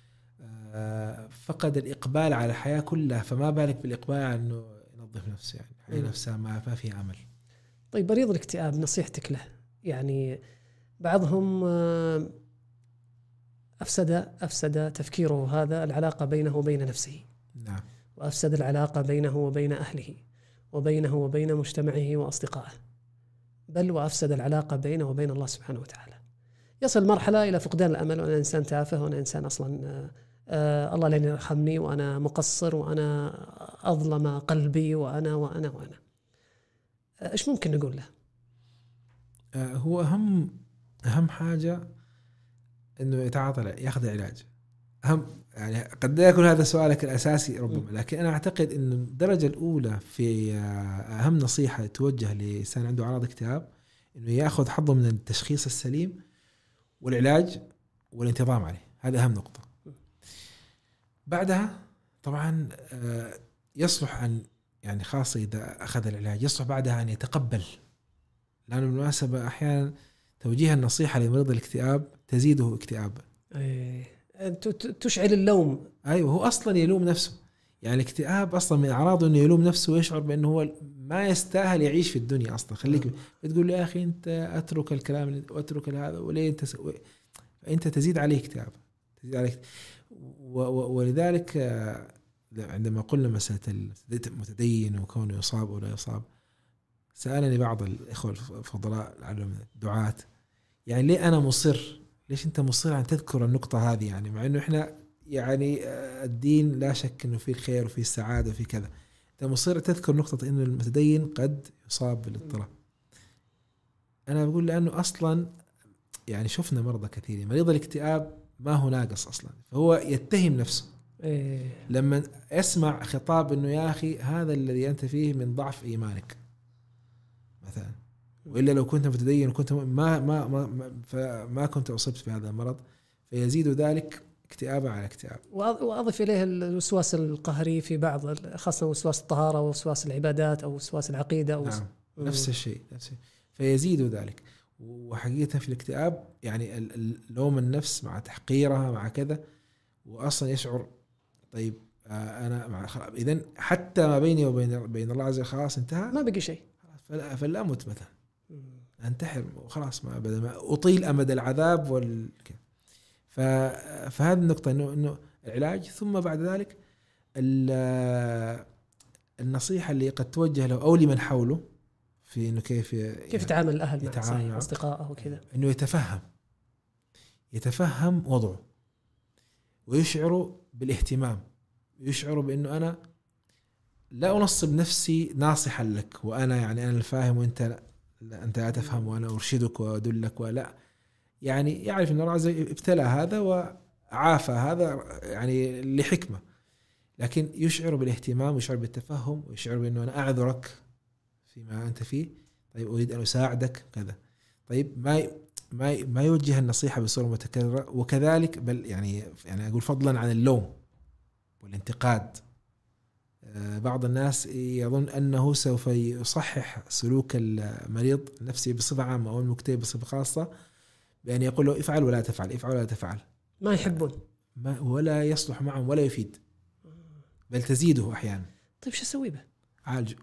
فقد الإقبال على الحياة كلها، فما بالك بالإقبال على إنه ينظف نفسه، يعني الحياة نفسها ما ما فيها أمل. طيب مريض الاكتئاب نصيحتك له؟ يعني بعضهم أفسد أفسد تفكيره هذا العلاقة بينه وبين نفسه. نعم. وأفسد العلاقة بينه وبين أهله وبينه وبين مجتمعه وأصدقائه، بل وأفسد العلاقة بينه وبين الله سبحانه وتعالى. يصل مرحلة إلى فقدان الأمل، وأنا إنسان تافه، وأنا إنسان أصلا آه آه الله لن يرحمني، وأنا مقصر، وأنا أظلم قلبي، وأنا وأنا وأنا آه إيش ممكن نقول له؟ آه هو أهم أهم حاجة إنه يتعاطى، يأخذ العلاج. أهم يعني قد لا يكون هذا سؤالك الأساسي ربما، لكن أنا أعتقد إن الدرجة الأولى في أهم نصيحة توجه لإنسان عنده أعراض اكتئاب إنه يأخذ حظه من التشخيص السليم والعلاج والانتظام عليه. هذا أهم نقطة. بعدها طبعا يصلح أن يعني خاصة إذا أخذ العلاج يصلح بعدها أن يتقبل، لأنه بالمناسبة أحيانا توجيه النصيحة لمريض الاكتئاب تزيده اكتئابا. أيه. تشعل اللوم. أيوة، هو أصلا يلوم نفسه. يعني الاكتئاب أصلا من أعراضه إنه يلوم نفسه ويشعر بأنه هو ما يستاهل يعيش في الدنيا أصلا. خليك بتقول له يا أخي أنت أترك الكلام وأترك هذا وليه أنت سوي، فأنت تزيد عليه اكتئاب، تزيد على ولذلك عندما قلنا مسألة المتدين وكونه يصاب ولا يصاب، سألني بعض الإخوة الفضلاء العلماء الدعاة، يعني ليه أنا مصر، ليش أنت مصر أن تذكر النقطة هذه؟ يعني مع أنه إحنا يعني الدين لا شك أنه فيه الخير وفيه السعادة وفيه كذا، أنت مصر تذكر نقطة أن المتدين قد يصاب بالاضطراب. أنا بقول لأنه أصلا يعني شفنا مرضى كثيرين مريض الاكتئاب ما هو ناقص أصلا، فهو يتهم نفسه إيه. لما يسمع خطاب أنه يا أخي هذا الذي أنت فيه من ضعف إيمانك مثلا، وإلا لو كنت متدين وكنت ما ما ما فما كنت أصبت بهذا المرض، فيزيد ذلك اكتئابا على اكتئاب. وأضف إليه الوسواس القهري في بعض، خاصة وسواس الطهارة ووسواس العبادات أو وسواس العقيدة أو نعم. نفس الشيء نفس الشيء فيزيد ذلك. وحقيقة في الاكتئاب يعني اللوم النفس مع تحقيرها مع كذا، وأصلا يشعر طيب أنا مع إذن حتى ما بيني وبين بين الله عز وجل خلاص انتهى، ما بقي شيء، فلا, فلا أموت مثلا أنتحر وخلاص، ما بدل ما أطيل أمد العذاب وال فهذه النقطة إنه إنه العلاج. ثم بعد ذلك النصيحة اللي قد توجه له أو لمن حوله في إنه كيف كيف يتعامل الأهل مع أصدقائه وكذا، إنه يتفهم يتفهم وضعه ويشعر بالاهتمام، يشعر بأنه أنا لا أنصب نفسي ناصحا لك وأنا يعني أنا الفاهم وأنت لا أنت لا تفهم وأنا أرشدك وأدلك، ولا يعني يعرف أن الله عز وجل ابتلى هذا وعافى هذا يعني لحكمة، لكن يشعر بالاهتمام ويشعر بالتفهم ويشعر بأنه أنا أعذرك فيما أنت فيه، طيب أريد أن أساعدك كذا، طيب ما ما ما يوجه النصيحة بصورة متكررة. وكذلك بل يعني يعني أقول فضلا عن اللوم والانتقاد، بعض الناس يظن أنه سوف يصحح سلوك المريض النفسي بصفة عامة أو المكتئب بصفة خاصة بأن يقول له افعل ولا تفعل افعل ولا تفعل، ما يحبون ما ولا يصلح معهم ولا يفيد بل تزيده أحيانا. طيب شو أسوي به؟ عالجه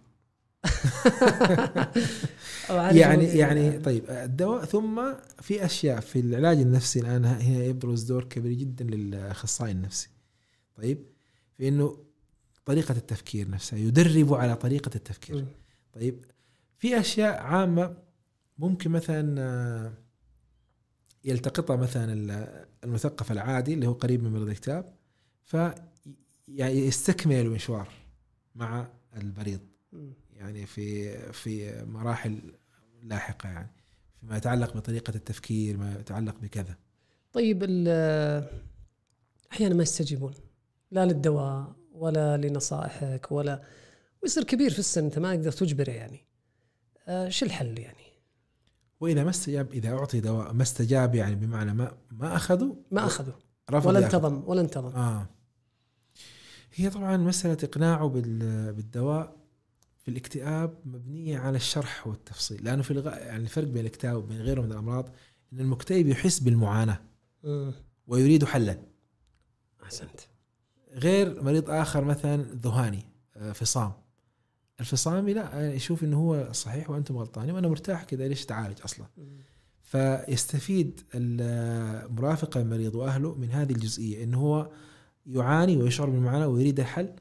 يعني يعني طيب الدواء. ثم في أشياء في العلاج النفسي الآن هنا يبرز دور كبير جدا للأخصائي النفسي، طيب في إنه طريقة التفكير نفسها يدرب على طريقة التفكير. طيب في أشياء عامة ممكن مثلا يلتقطها مثلا المثقف العادي اللي هو قريب من مرض الاكتئاب، فيستكمل المشوار مع المريض يعني في في مراحل لاحقة، يعني فيما يتعلق بطريقة التفكير ما يتعلق بكذا. طيب أحيانا ما يستجيبون لا للدواء ولا لنصائحك ولا، ويصير كبير في السن أنت ما تقدر تجبره، يعني آه شو الحل يعني؟ وإذا ما استجاب، إذا أعطي دواء ما استجاب يعني بمعنى ما ما أخذوا ما أخذوا ولا انتظم ولا انتظم آه. هي طبعا مسألة إقناعه بالدواء في الاكتئاب مبنية على الشرح والتفصيل، لأنه في الغ... يعني الفرق بين الاكتئاب وبين غيره من الأمراض إن المكتئب يحس بالمعاناة م. ويريد حلا. أحسنت. غير مريض آخر مثلا ذهاني فصام، الفصامي لا يشوف إنه هو صحيح وأنتم غلطانين وأنا مرتاح كذا ليش تعالج أصلا م. فيستفيد المرافق المريض وأهله من هذه الجزئية إنه هو يعاني ويشعر بالمعاناة ويريد الحل،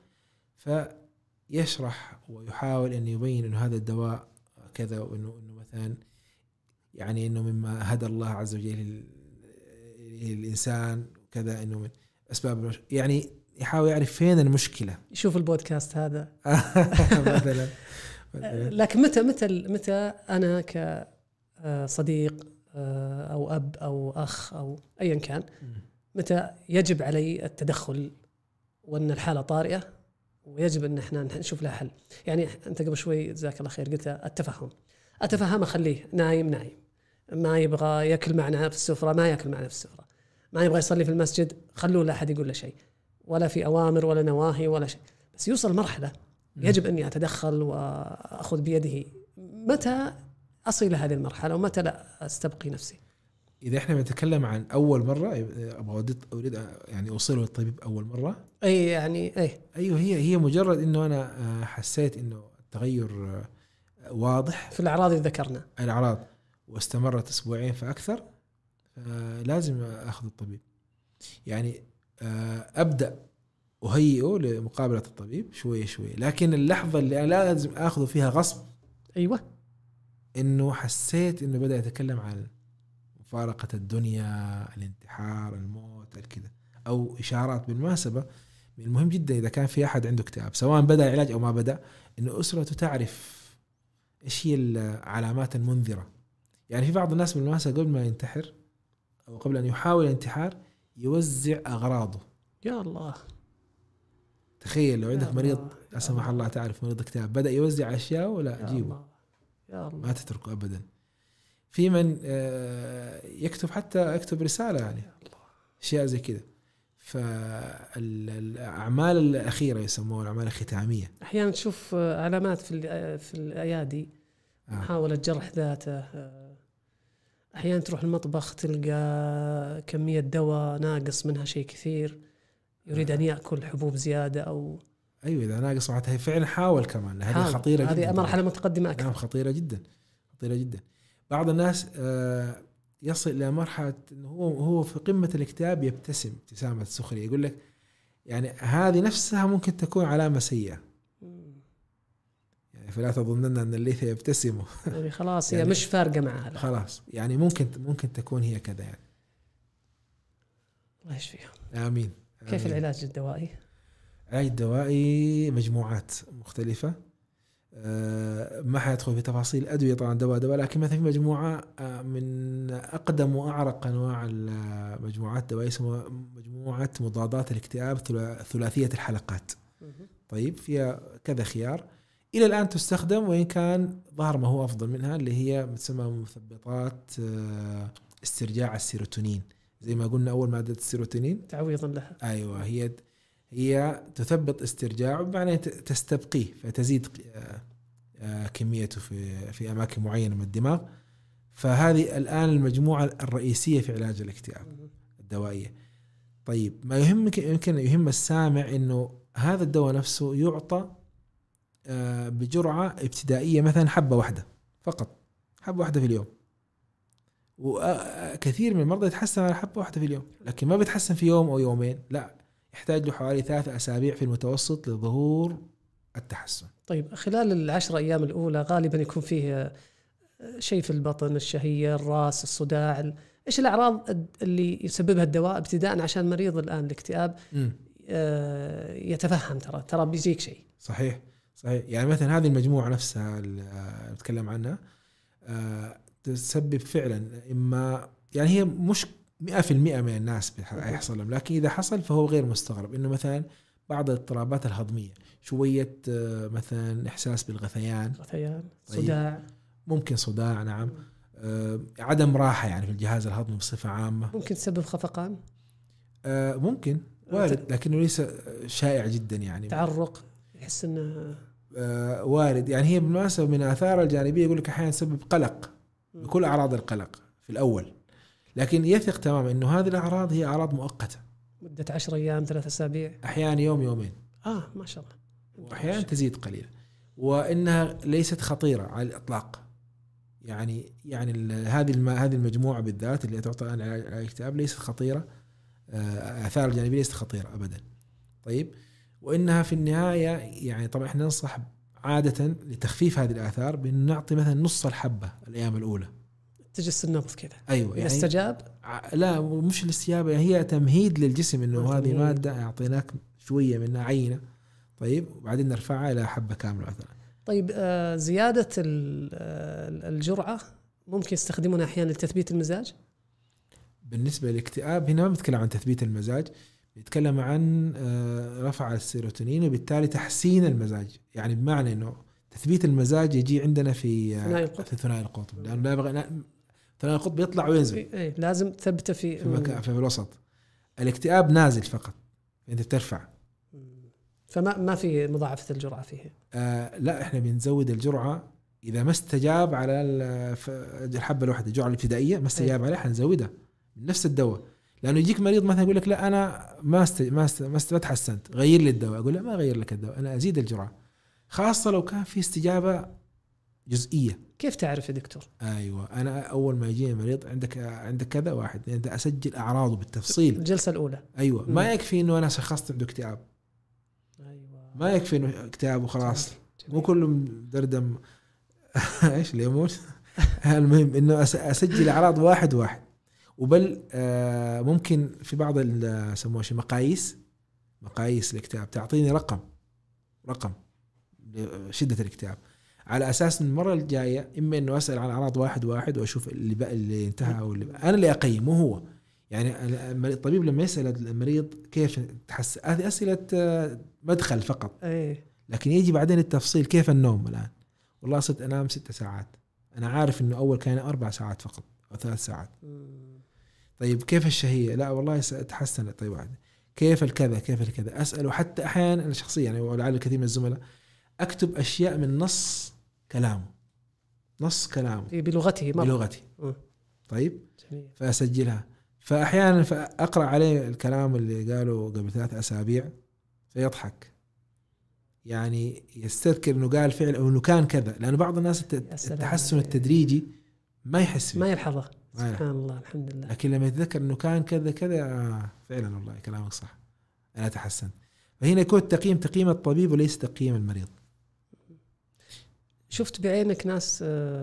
فيشرح ويحاول أن يبين إنه هذا الدواء كذا، وإنه إنه مثلا يعني إنه مما هدى الله عز وجل الإنسان كذا، إنه من أسباب يعني يحاول يعرف فين المشكلة. يشوف البودكاست هذا مثلا. لكن متى متى متى أنا كصديق أو أب أو أخ أو أيا كان متى يجب علي التدخل وأن الحالة طارئة ويجب أن احنا نشوف لها حل؟ يعني أنت قبل شوي جزاك الله خير قلت التفهم، أتفهم أخليه نايم نايم، ما يبغى يأكل معنا في السفرة ما يأكل معنا في السفرة، ما يبغى يصلي في المسجد خلوه لا أحد يقول له شيء، ولا في أوامر ولا نواهي ولا شيء، بس يوصل مرحلة يجب أني أتدخل وأخذ بيده. متى أصل هذه المرحلة ومتى لا أستبقي نفسي؟ إذا إحنا بنتكلم عن أول مرة أبغى أريد يعني أوصله للطبيب أول مرة، أي يعني أي أيوه هي هي مجرد إنه أنا حسيت إنه التغير واضح في الأعراض اللي ذكرنا الأعراض واستمرت أسبوعين فأكثر، لازم أخذ الطبيب. يعني أبدأ أهيئه لمقابلة الطبيب شوي شوي، لكن اللحظة اللي أنا لازم أخذه فيها غصب أيوة إنه حسيت إنه بدأ يتكلم عن مفارقة الدنيا، الانتحار، الموت، الكذا، أو إشارات. بالمناسبة من المهم جدا إذا كان في أحد عنده اكتئاب سواء بدأ العلاج أو ما بدأ، إنه أسرته تعرف إيش هي العلامات المنذرة. يعني في بعض الناس بالمناسبة قبل ما ينتحر أو قبل أن يحاول الانتحار يوزع أغراضه. يا الله، تخيل لو عندك مريض لا سمح الله تعرف مريض اكتئاب بدأ يوزع أشياء ولا أجيبه، يا الله، ما تتركه أبدا. في من يكتب حتى يكتب رسالة يعني أشياء زي كده. فالأعمال الأخيرة يسموها الأعمال الختامية. أحيانا تشوف علامات في في الأيادي، محاولة جرح ذاته. أحيانا تروح المطبخ تلقى كمية دواء ناقص منها شيء كثير، يريد أن يأكل حبوب زيادة أو أيوة إذا ناقص معناتها فعلا حاول كمان. هذه خطيرة جدا، هذه مرحلة متقدمة أكثر. نعم خطيرة جدا، خطيرة جدا. بعض الناس يصل إلى مرحلة إنه هو هو في قمة الاكتئاب يبتسم ابتسامة سخرية، يقول لك يعني هذه نفسها ممكن تكون علامة سيئة. يعني فلا تظنن أن الليث يبتسم يعني خلاص هي يعني مش فارقة معها خلاص، يعني ممكن ممكن تكون هي كذا يعني. الله يشفيها. آمين. كيف آمين. العلاج الدوائي؟ العلاج الدوائي مجموعات مختلفة، ما حيدخل في تفاصيل أدوية طبعا دواء دواء، لكن مثلا في مجموعة من أقدم وأعرق أنواع المجموعات الدوائية اسمها مجموعة مضادات الاكتئاب ثلاثية الحلقات. طيب فيها كذا خيار إلى الآن تستخدم، وإن كان ظهر ما هو أفضل منها اللي هي تسمى مثبطات استرجاع السيروتونين. زي ما قلنا أول مادة السيروتونين تعويضا لها. أيوة هي هي تثبط استرجاعه بمعنى تستبقيه فتزيد كميته في في أماكن معينة من الدماغ. فهذه الآن المجموعة الرئيسية في علاج الاكتئاب الدوائية. طيب ما يهم يمكن يهم السامع إنه هذا الدواء نفسه يعطى بجرعة ابتدائية، مثلا حبة واحدة فقط، حبة واحدة في اليوم. وكثير من المرضى يتحسن على حبة واحدة في اليوم، لكن ما بيتحسن في يوم أو يومين، لا يحتاج له حوالي ثلاثة أسابيع في المتوسط لظهور التحسن. طيب خلال العشر أيام الأولى غالبا يكون فيه شيء في البطن، الشهية، الرأس، الصداع. إيش الأعراض اللي يسببها الدواء ابتداء عشان مريض الآن الاكتئاب آه يتفهم ترى ترى بيجيك شيء؟ صحيح صحيح. يعني مثلا هذه المجموعة نفسها اللي نتكلم عنها آه تسبب فعلا إما يعني هي مش مئة في المئة من الناس بيحصل لهم، لكن إذا حصل فهو غير مستغرب. إنه مثلا بعض الاضطرابات الهضمية، شوية مثلا إحساس بالغثيان، غثيان، صداع، ممكن صداع، نعم، آه عدم راحة يعني في الجهاز الهضمي بصفة عامة. ممكن تسبب خفقان، آه ممكن وارد، لكنه ليس شائع جدا. يعني تعرق، يحس إنه آه وارد. يعني هي بالمناسبة من آثار الجانبية يقول لك أحيانا تسبب قلق بكل أعراض القلق في الأول، لكن يثق تماما إنه هذه الأعراض هي أعراض مؤقتة مدة عشر أيام، ثلاثة أسابيع، أحيانا يوم يومين. آه ما شاء الله. وأحيانا تزيد قليلا، وإنها ليست خطيرة على الإطلاق. يعني يعني هذه هذه المجموعة بالذات اللي تعطى على الاكتئاب ليست خطيرة، آثار الجانبية ليست خطيرة أبدا. طيب وإنها في النهاية يعني طبعا إحنا ننصح عادة لتخفيف هذه الآثار بأن نعطي مثلا نص الحبة الأيام الأولى تجس النبض كذا. أيوة يعني استجاب؟ لا مش الاستجابة، هي تمهيد للجسم إنه هذه مادة أعطيناك شوية منها عينة، طيب وبعدين نرفعها إلى حبة كاملة مثلا. طيب آه زيادة الجرعة ممكن يستخدمونها أحيانا لتثبيت المزاج؟ بالنسبة للاكتئاب هنا ما بنتكلم عن تثبيت المزاج، بنتكلم عن آه رفع السيروتونين وبالتالي تحسين المزاج. يعني بمعنى إنه تثبيت المزاج يجي عندنا في آه في ثنائي القطب، لأنه لا يبغى ثنائي القطب يطلع وينزل، إيه لازم تثبته في في, مكان في الوسط. الاكتئاب نازل فقط، أنت بترفع، فما ما في مضاعفة الجرعة فيه. آه لا احنا بنزود الجرعة إذا ما استجاب على الحبة الواحدة، الجرعة الابتدائية ما استجاب عليها حنزودها من نفس الدواء. لأنه يجيك مريض مثلا يقول لك لا أنا ما است ما است ما تغير لي الدواء، أقول لا ما أغير لك الدواء، أنا أزيد الجرعة، خاصة لو كان في استجابة جزئية. كيف تعرف يا دكتور؟ أيوة، أنا أول ما يجيني مريض عندك عندك كذا واحد، أنت أسجل أعراضه بالتفصيل الجلسة الأولى. أيوة. مم. ما يكفي إنه أنا شخصت عنده اكتئاب. أيوة. ما يكفي إنه اكتئاب وخلاص. مو كله دردم إيش اللي يموت. المهم إنه أسجل أعراض واحد واحد. وبل آه ممكن في بعض يسموها شيء مقاييس مقاييس الاكتئاب تعطيني رقم رقم شدة الاكتئاب، على أساس إن المرة الجاية إما إنه أسأل عن أعراض واحد واحد وأشوف اللي بقى اللي انتهى أو اللي بقى. أنا اللي أقيم مو هو. يعني الطبيب لما يسأل المريض كيف تحس، هذه أسئلة مدخل فقط. أيه. لكن يجي بعدين التفصيل. كيف النوم الآن؟ والله صرت أنام ستة ساعات، أنا عارف إنه أول كان أربع ساعات فقط أو ثلاث ساعات. مم. طيب كيف الشهية؟ لا والله تحسنت. طيب واحد. كيف الكذا كيف الكذا أسأله. حتى أحيانا أنا شخصيا يعني ولعل الكثير من الزملاء أكتب أشياء من نص كلامه نص كلامه بلغته مرة. بلغتي. م. طيب جميل. فأسجلها. فأحيانا أقرأ عليه الكلام اللي قاله قبل ثلاث أسابيع فيضحك، يعني يستذكر إنه قال فعل أو إنه كان كذا. لأن بعض الناس التحسن التدريجي ما يحس فيه. ما يلحظه. سبحان الله. الحمد لله. لكن لما يتذكر إنه كان كذا كذا آه فعلا والله كلامك صح أنا تحسن. فهنا يكون التقييم تقييم الطبيب وليس تقييم المريض. شفت بعينك ناس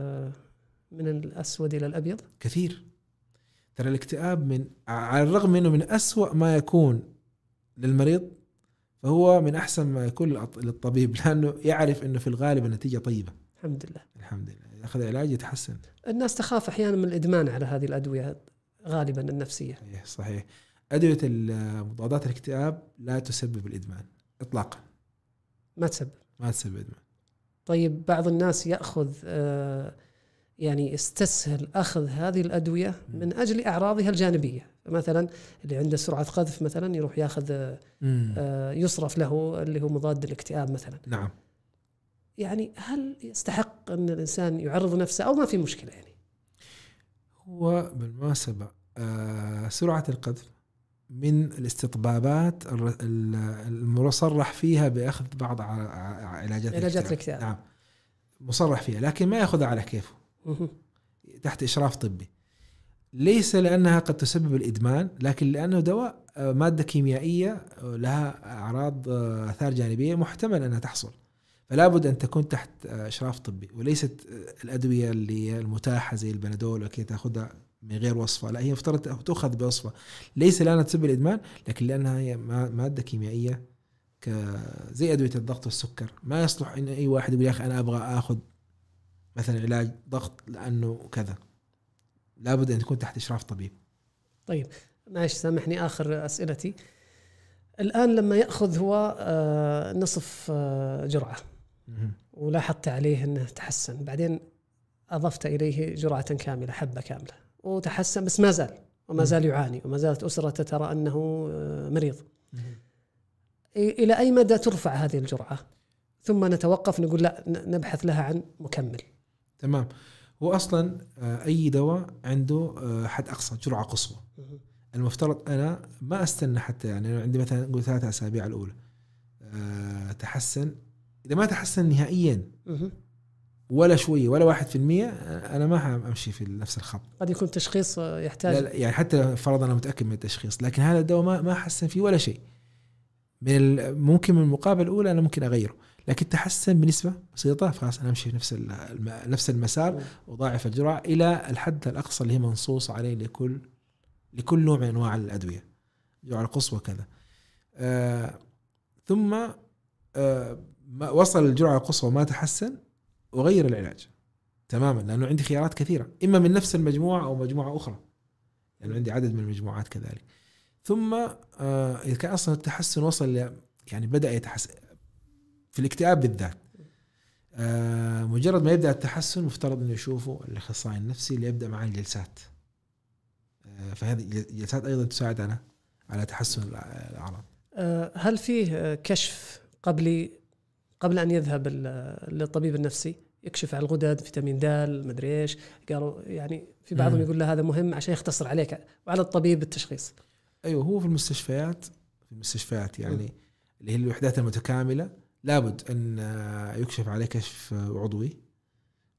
من الأسود إلى الأبيض؟ كثير. ترى الاكتئاب من على الرغم منه من أسوأ ما يكون للمريض فهو من أحسن ما يكون للطبيب، لأنه يعرف إنه في الغالب النتيجة طيبة. الحمد لله. الحمد لله. يأخذ علاج يتحسن. الناس تخاف أحيانا من الإدمان على هذه الأدوية غالبا النفسية. صحيح صحيح. أدوية مضادات الاكتئاب لا تسبب الإدمان إطلاقا. ما تسبب ما تسبب إدمان. طيب بعض الناس يأخذ آه يعني يستسهل أخذ هذه الأدوية من أجل أعراضها الجانبية. مثلا اللي عنده سرعة قذف مثلا يروح يأخذ آه يصرف له اللي هو مضاد الاكتئاب مثلا. نعم. يعني هل يستحق أن الإنسان يعرض نفسه أو ما في مشكلة؟ يعني هو بالمناسبة آه سرعة القذف من الاستطبابات المصرح فيها بأخذ بعض علاجات علاجات الاكتئاب. نعم مصرح فيها، لكن ما يأخذها على كيفه تحت إشراف طبي. ليس لأنها قد تسبب الإدمان، لكن لأنه دواء مادة كيميائية لها أعراض آثار جانبية محتمل أنها تحصل، فلا بد أن تكون تحت إشراف طبي. وليست الأدوية اللي المتاحة زي البنادول وكي تأخذها من غير وصفة، لا هي افترض تأخذ بوصفة. ليس لأنها تسبب الإدمان، لكن لأنها هي مادة كيميائية زي أدوية الضغط والسكر. ما يصلح إن أي واحد يقول يا أخي أنا أبغى أخذ مثلا علاج ضغط لأنه كذا. لابد أن تكون تحت إشراف طبيب. طيب معلش سامحني آخر أسئلتي. الآن لما يأخذ هو آه نصف آه جرعة ولاحظت عليه أنه تحسن، بعدين أضفت إليه جرعة كاملة حبة كاملة وتحسن بس ما زال وما زال يعاني وما زالت أسرته ترى أنه آه مريض، إلى أي مدى ترفع هذه الجرعة ثم نتوقف نقول لا نبحث لها عن مكمل؟ تمام. هو أصلا أي دواء عنده حد أقصى جرعة قصوى. المفترض أنا ما أستنى حتى يعني عندي مثلا نقول ثلاثة أسابيع الأولى تحسن، إذا ما تحسن نهائيا ولا شوية ولا واحد في المية أنا ما أمشي في نفس الخط. قد يكون تشخيص يحتاج لا لا يعني حتى فرض أنا متأكد من التشخيص، لكن هذا الدواء ما ما حسن فيه ولا شيء. من ممكن من المقابل الأولى أنا ممكن أغيره، لكن تحسن بنسبة بسيطة خلاص أنا أمشي في نفس نفس المسار وضاعف الجرعة إلى الحد الأقصى اللي هي منصوص عليه لكل لكل نوع من أنواع الأدوية، جرعة القصوى كذا. آه ثم آه ما وصل الجرعة القصوى ما تحسن وغير العلاج تماما، لأنه عندي خيارات كثيرة إما من نفس المجموعة أو مجموعة أخرى، يعني عندي عدد من المجموعات كذلك. ثم آه إذا كان أصلا التحسن وصل يعني بدأ يتحسن في الاكتئاب بالذات، آه مجرد ما يبدأ التحسن مفترض أنه يشوفوا الأخصائي النفسي اللي يبدأ معاه الجلسات. آه فهذه الجلسات أيضا تساعد على على تحسن الأعراض. آه هل فيه كشف قبل قبل أن يذهب للطبيب النفسي يكشف على الغدد فيتامين د مدري إيش؟ قالوا يعني في بعضهم يقول له هذا مهم عشان يختصر عليك وعلى الطبيب التشخيص. أيوه هو في المستشفيات في المستشفيات يعني م. اللي هي الوحدات المتكاملة لابد أن يكشف عليه كشف عضوي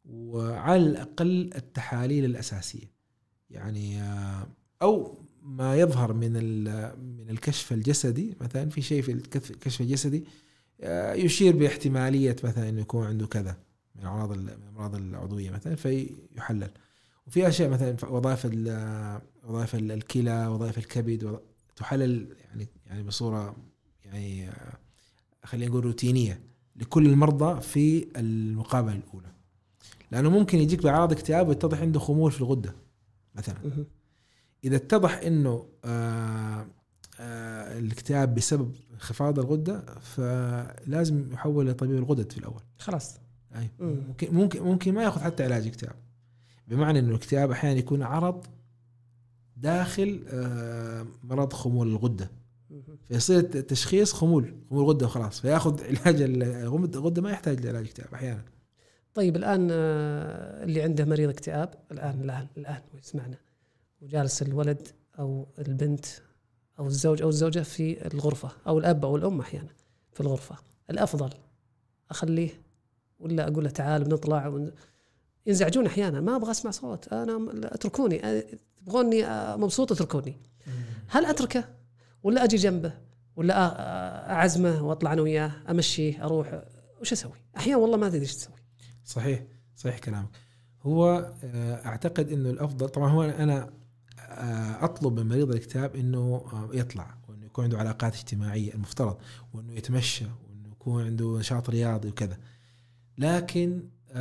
وعلى الأقل التحاليل الأساسية، يعني أو ما يظهر من من الكشف الجسدي. مثلا في شيء في الكشف الجسدي يشير باحتمالية مثلا إنه يكون عنده كذا من أمراض الأمراض العضوية مثلا فيحلل. وفي أشياء مثلا وظائف وظائف الكلى، وظائف الكبد تحلل يعني يعني بصورة يعني خلينا نقول روتينية لكل المرضى في المقابلة الأولى، لأنه ممكن يجيك بأعراض اكتئاب ويتضح عنده خمول في الغدة مثلا. إذا اتضح إنه آآ آآ الاكتئاب بسبب انخفاض الغدة فلازم يحول لطبيب الغدد في الأول خلاص. أي ممكن ممكن ممكن ما يأخذ حتى علاج اكتئاب، بمعنى إنه الاكتئاب أحيانا يكون عرض داخل مرض خمول الغدة، فيصير تشخيص خمول خمول غدة وخلاص، فيأخذ علاج الغدة ما يحتاج لعلاج اكتئاب أحيانا. طيب الآن اللي عنده مريض اكتئاب الآن الآن الآن ويسمعنا وجالس الولد أو البنت أو الزوج أو الزوجة في الغرفة، أو الأب أو الأم أحيانا في الغرفة، الأفضل أخليه ولا أقول له تعال بنطلع ون... ينزعجون أحيانا، ما أبغى أسمع صوت، أنا أتركوني، تبغوني مبسوط اتركوني. هل أتركه ولا أجي جنبه ولا أعزمه وأطلع أنا وياه أمشيه أروح؟ وش أسوي؟ أحيانا والله ما أدري إيش تسوي. صحيح صحيح كلامك. هو أعتقد إنه الأفضل طبعا هو أنا أطلب من مريض الاكتئاب إنه يطلع وإنه يكون عنده علاقات اجتماعية المفترض، وإنه يتمشى، وإنه يكون عنده نشاط رياضي وكذا، لكن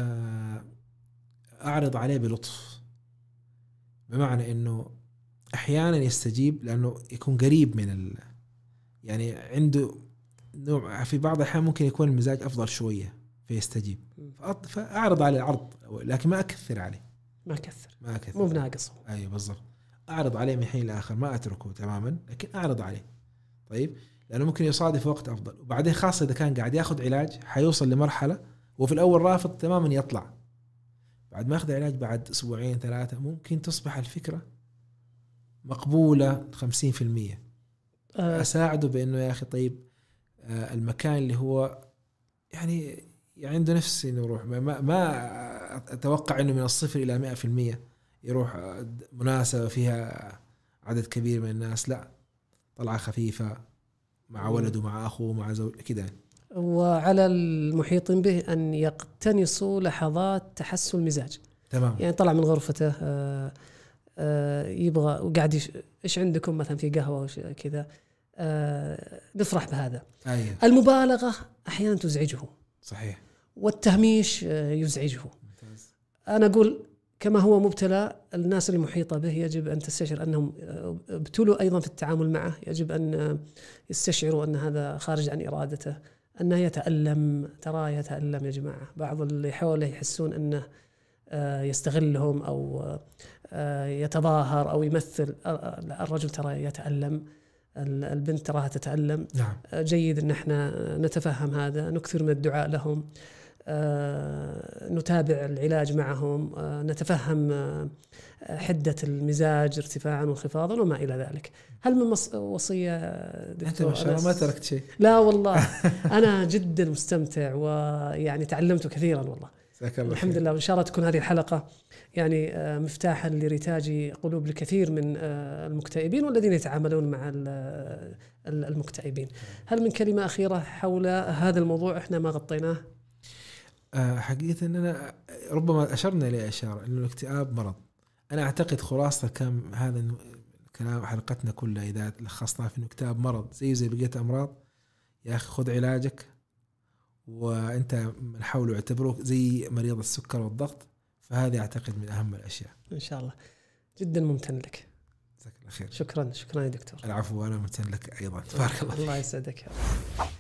أعرض عليه بلطف، بمعنى إنه أحيانا يستجيب لأنه يكون قريب من ال يعني عنده نوع، في بعض الأحيان ممكن يكون المزاج أفضل شوية فيستجيب، فأعرض عليه العرض لكن ما أكثر عليه، ما أكثر ما أكثر مو بناقص. أيوة بالضبط، أعرض عليه من حين لآخر، ما أتركه تماما لكن أعرض عليه. طيب لأنه ممكن يصادف وقت أفضل، وبعدين خاصة إذا كان قاعد يأخذ علاج حيوصل لمرحلة وفي الأول رافض تماما يطلع، بعد ما أخذ علاج بعد أسبوعين ثلاثة ممكن تصبح الفكرة مقبولة خمسين في المية. أه أساعده بأنه يا أخي طيب آه المكان اللي هو يعني يعني عنده نفس إنه يروح، ما, ما أتوقع إنه من الصفر إلى مئة في المية يروح مناسبة فيها عدد كبير من الناس، لا طلعة خفيفة مع ولده مع أخوه مع زوج كده. وعلى المحيطين به أن يقتنصوا لحظات تحسن المزاج. تمام. يعني طلع من غرفته آآ آآ يبغى وقاعد إيش عندكم مثلا في قهوة كذا، نفرح بهذا. أيه. المبالغة أحيانا تزعجه. صحيح. والتهميش يزعجه. ممتاز. أنا أقول كما هو مبتلى، الناس المحيطة به يجب أن تستشعر أنهم ابتلوا أيضا في التعامل معه، يجب أن يستشعروا أن هذا خارج عن إرادته، أنه يتألم، ترى يتألم يا جماعة. بعض اللي حوله يحسون أنه يستغلهم أو يتظاهر أو يمثل، الرجل ترى يتألم، البنت تراها تتألم. نعم. جيد أن احنا نتفهم هذا، نكثر من الدعاء لهم، نتابع العلاج معهم، نتفهم حدة المزاج ارتفاعا وانخفاضا وما إلى ذلك. هل من وصية دكتور؟ ما شاء الله ما تركت شيء. لا والله أنا جدا مستمتع ويعني تعلمت كثيرا والله. الحمد لله، وإن شاء الله تكون هذه الحلقة يعني مفتاحا لرتاج قلوب الكثير من المكتئبين والذين يتعاملون مع المكتئبين. هل من كلمة أخيرة حول هذا الموضوع إحنا ما غطيناه؟ حقيقة أننا ربما أشرنا إلى إشارة أنه الاكتئاب مرض. أنا أعتقد خلاصة كم هذا الكلام حلقتنا كلها إذا لخصناه في أنه الاكتئاب مرض زي زي بقية أمراض. يا أخي خذ علاجك، وأنت من حوله اعتبروك زي مريض السكر والضغط، فهذه أعتقد من أهم الأشياء. إن شاء الله. جدا ممتن لك. جزاك الله خير. شكرا شكرا يا دكتور. العفو، أنا ممتن لك أيضا. تبارك الله. الله يسعدك.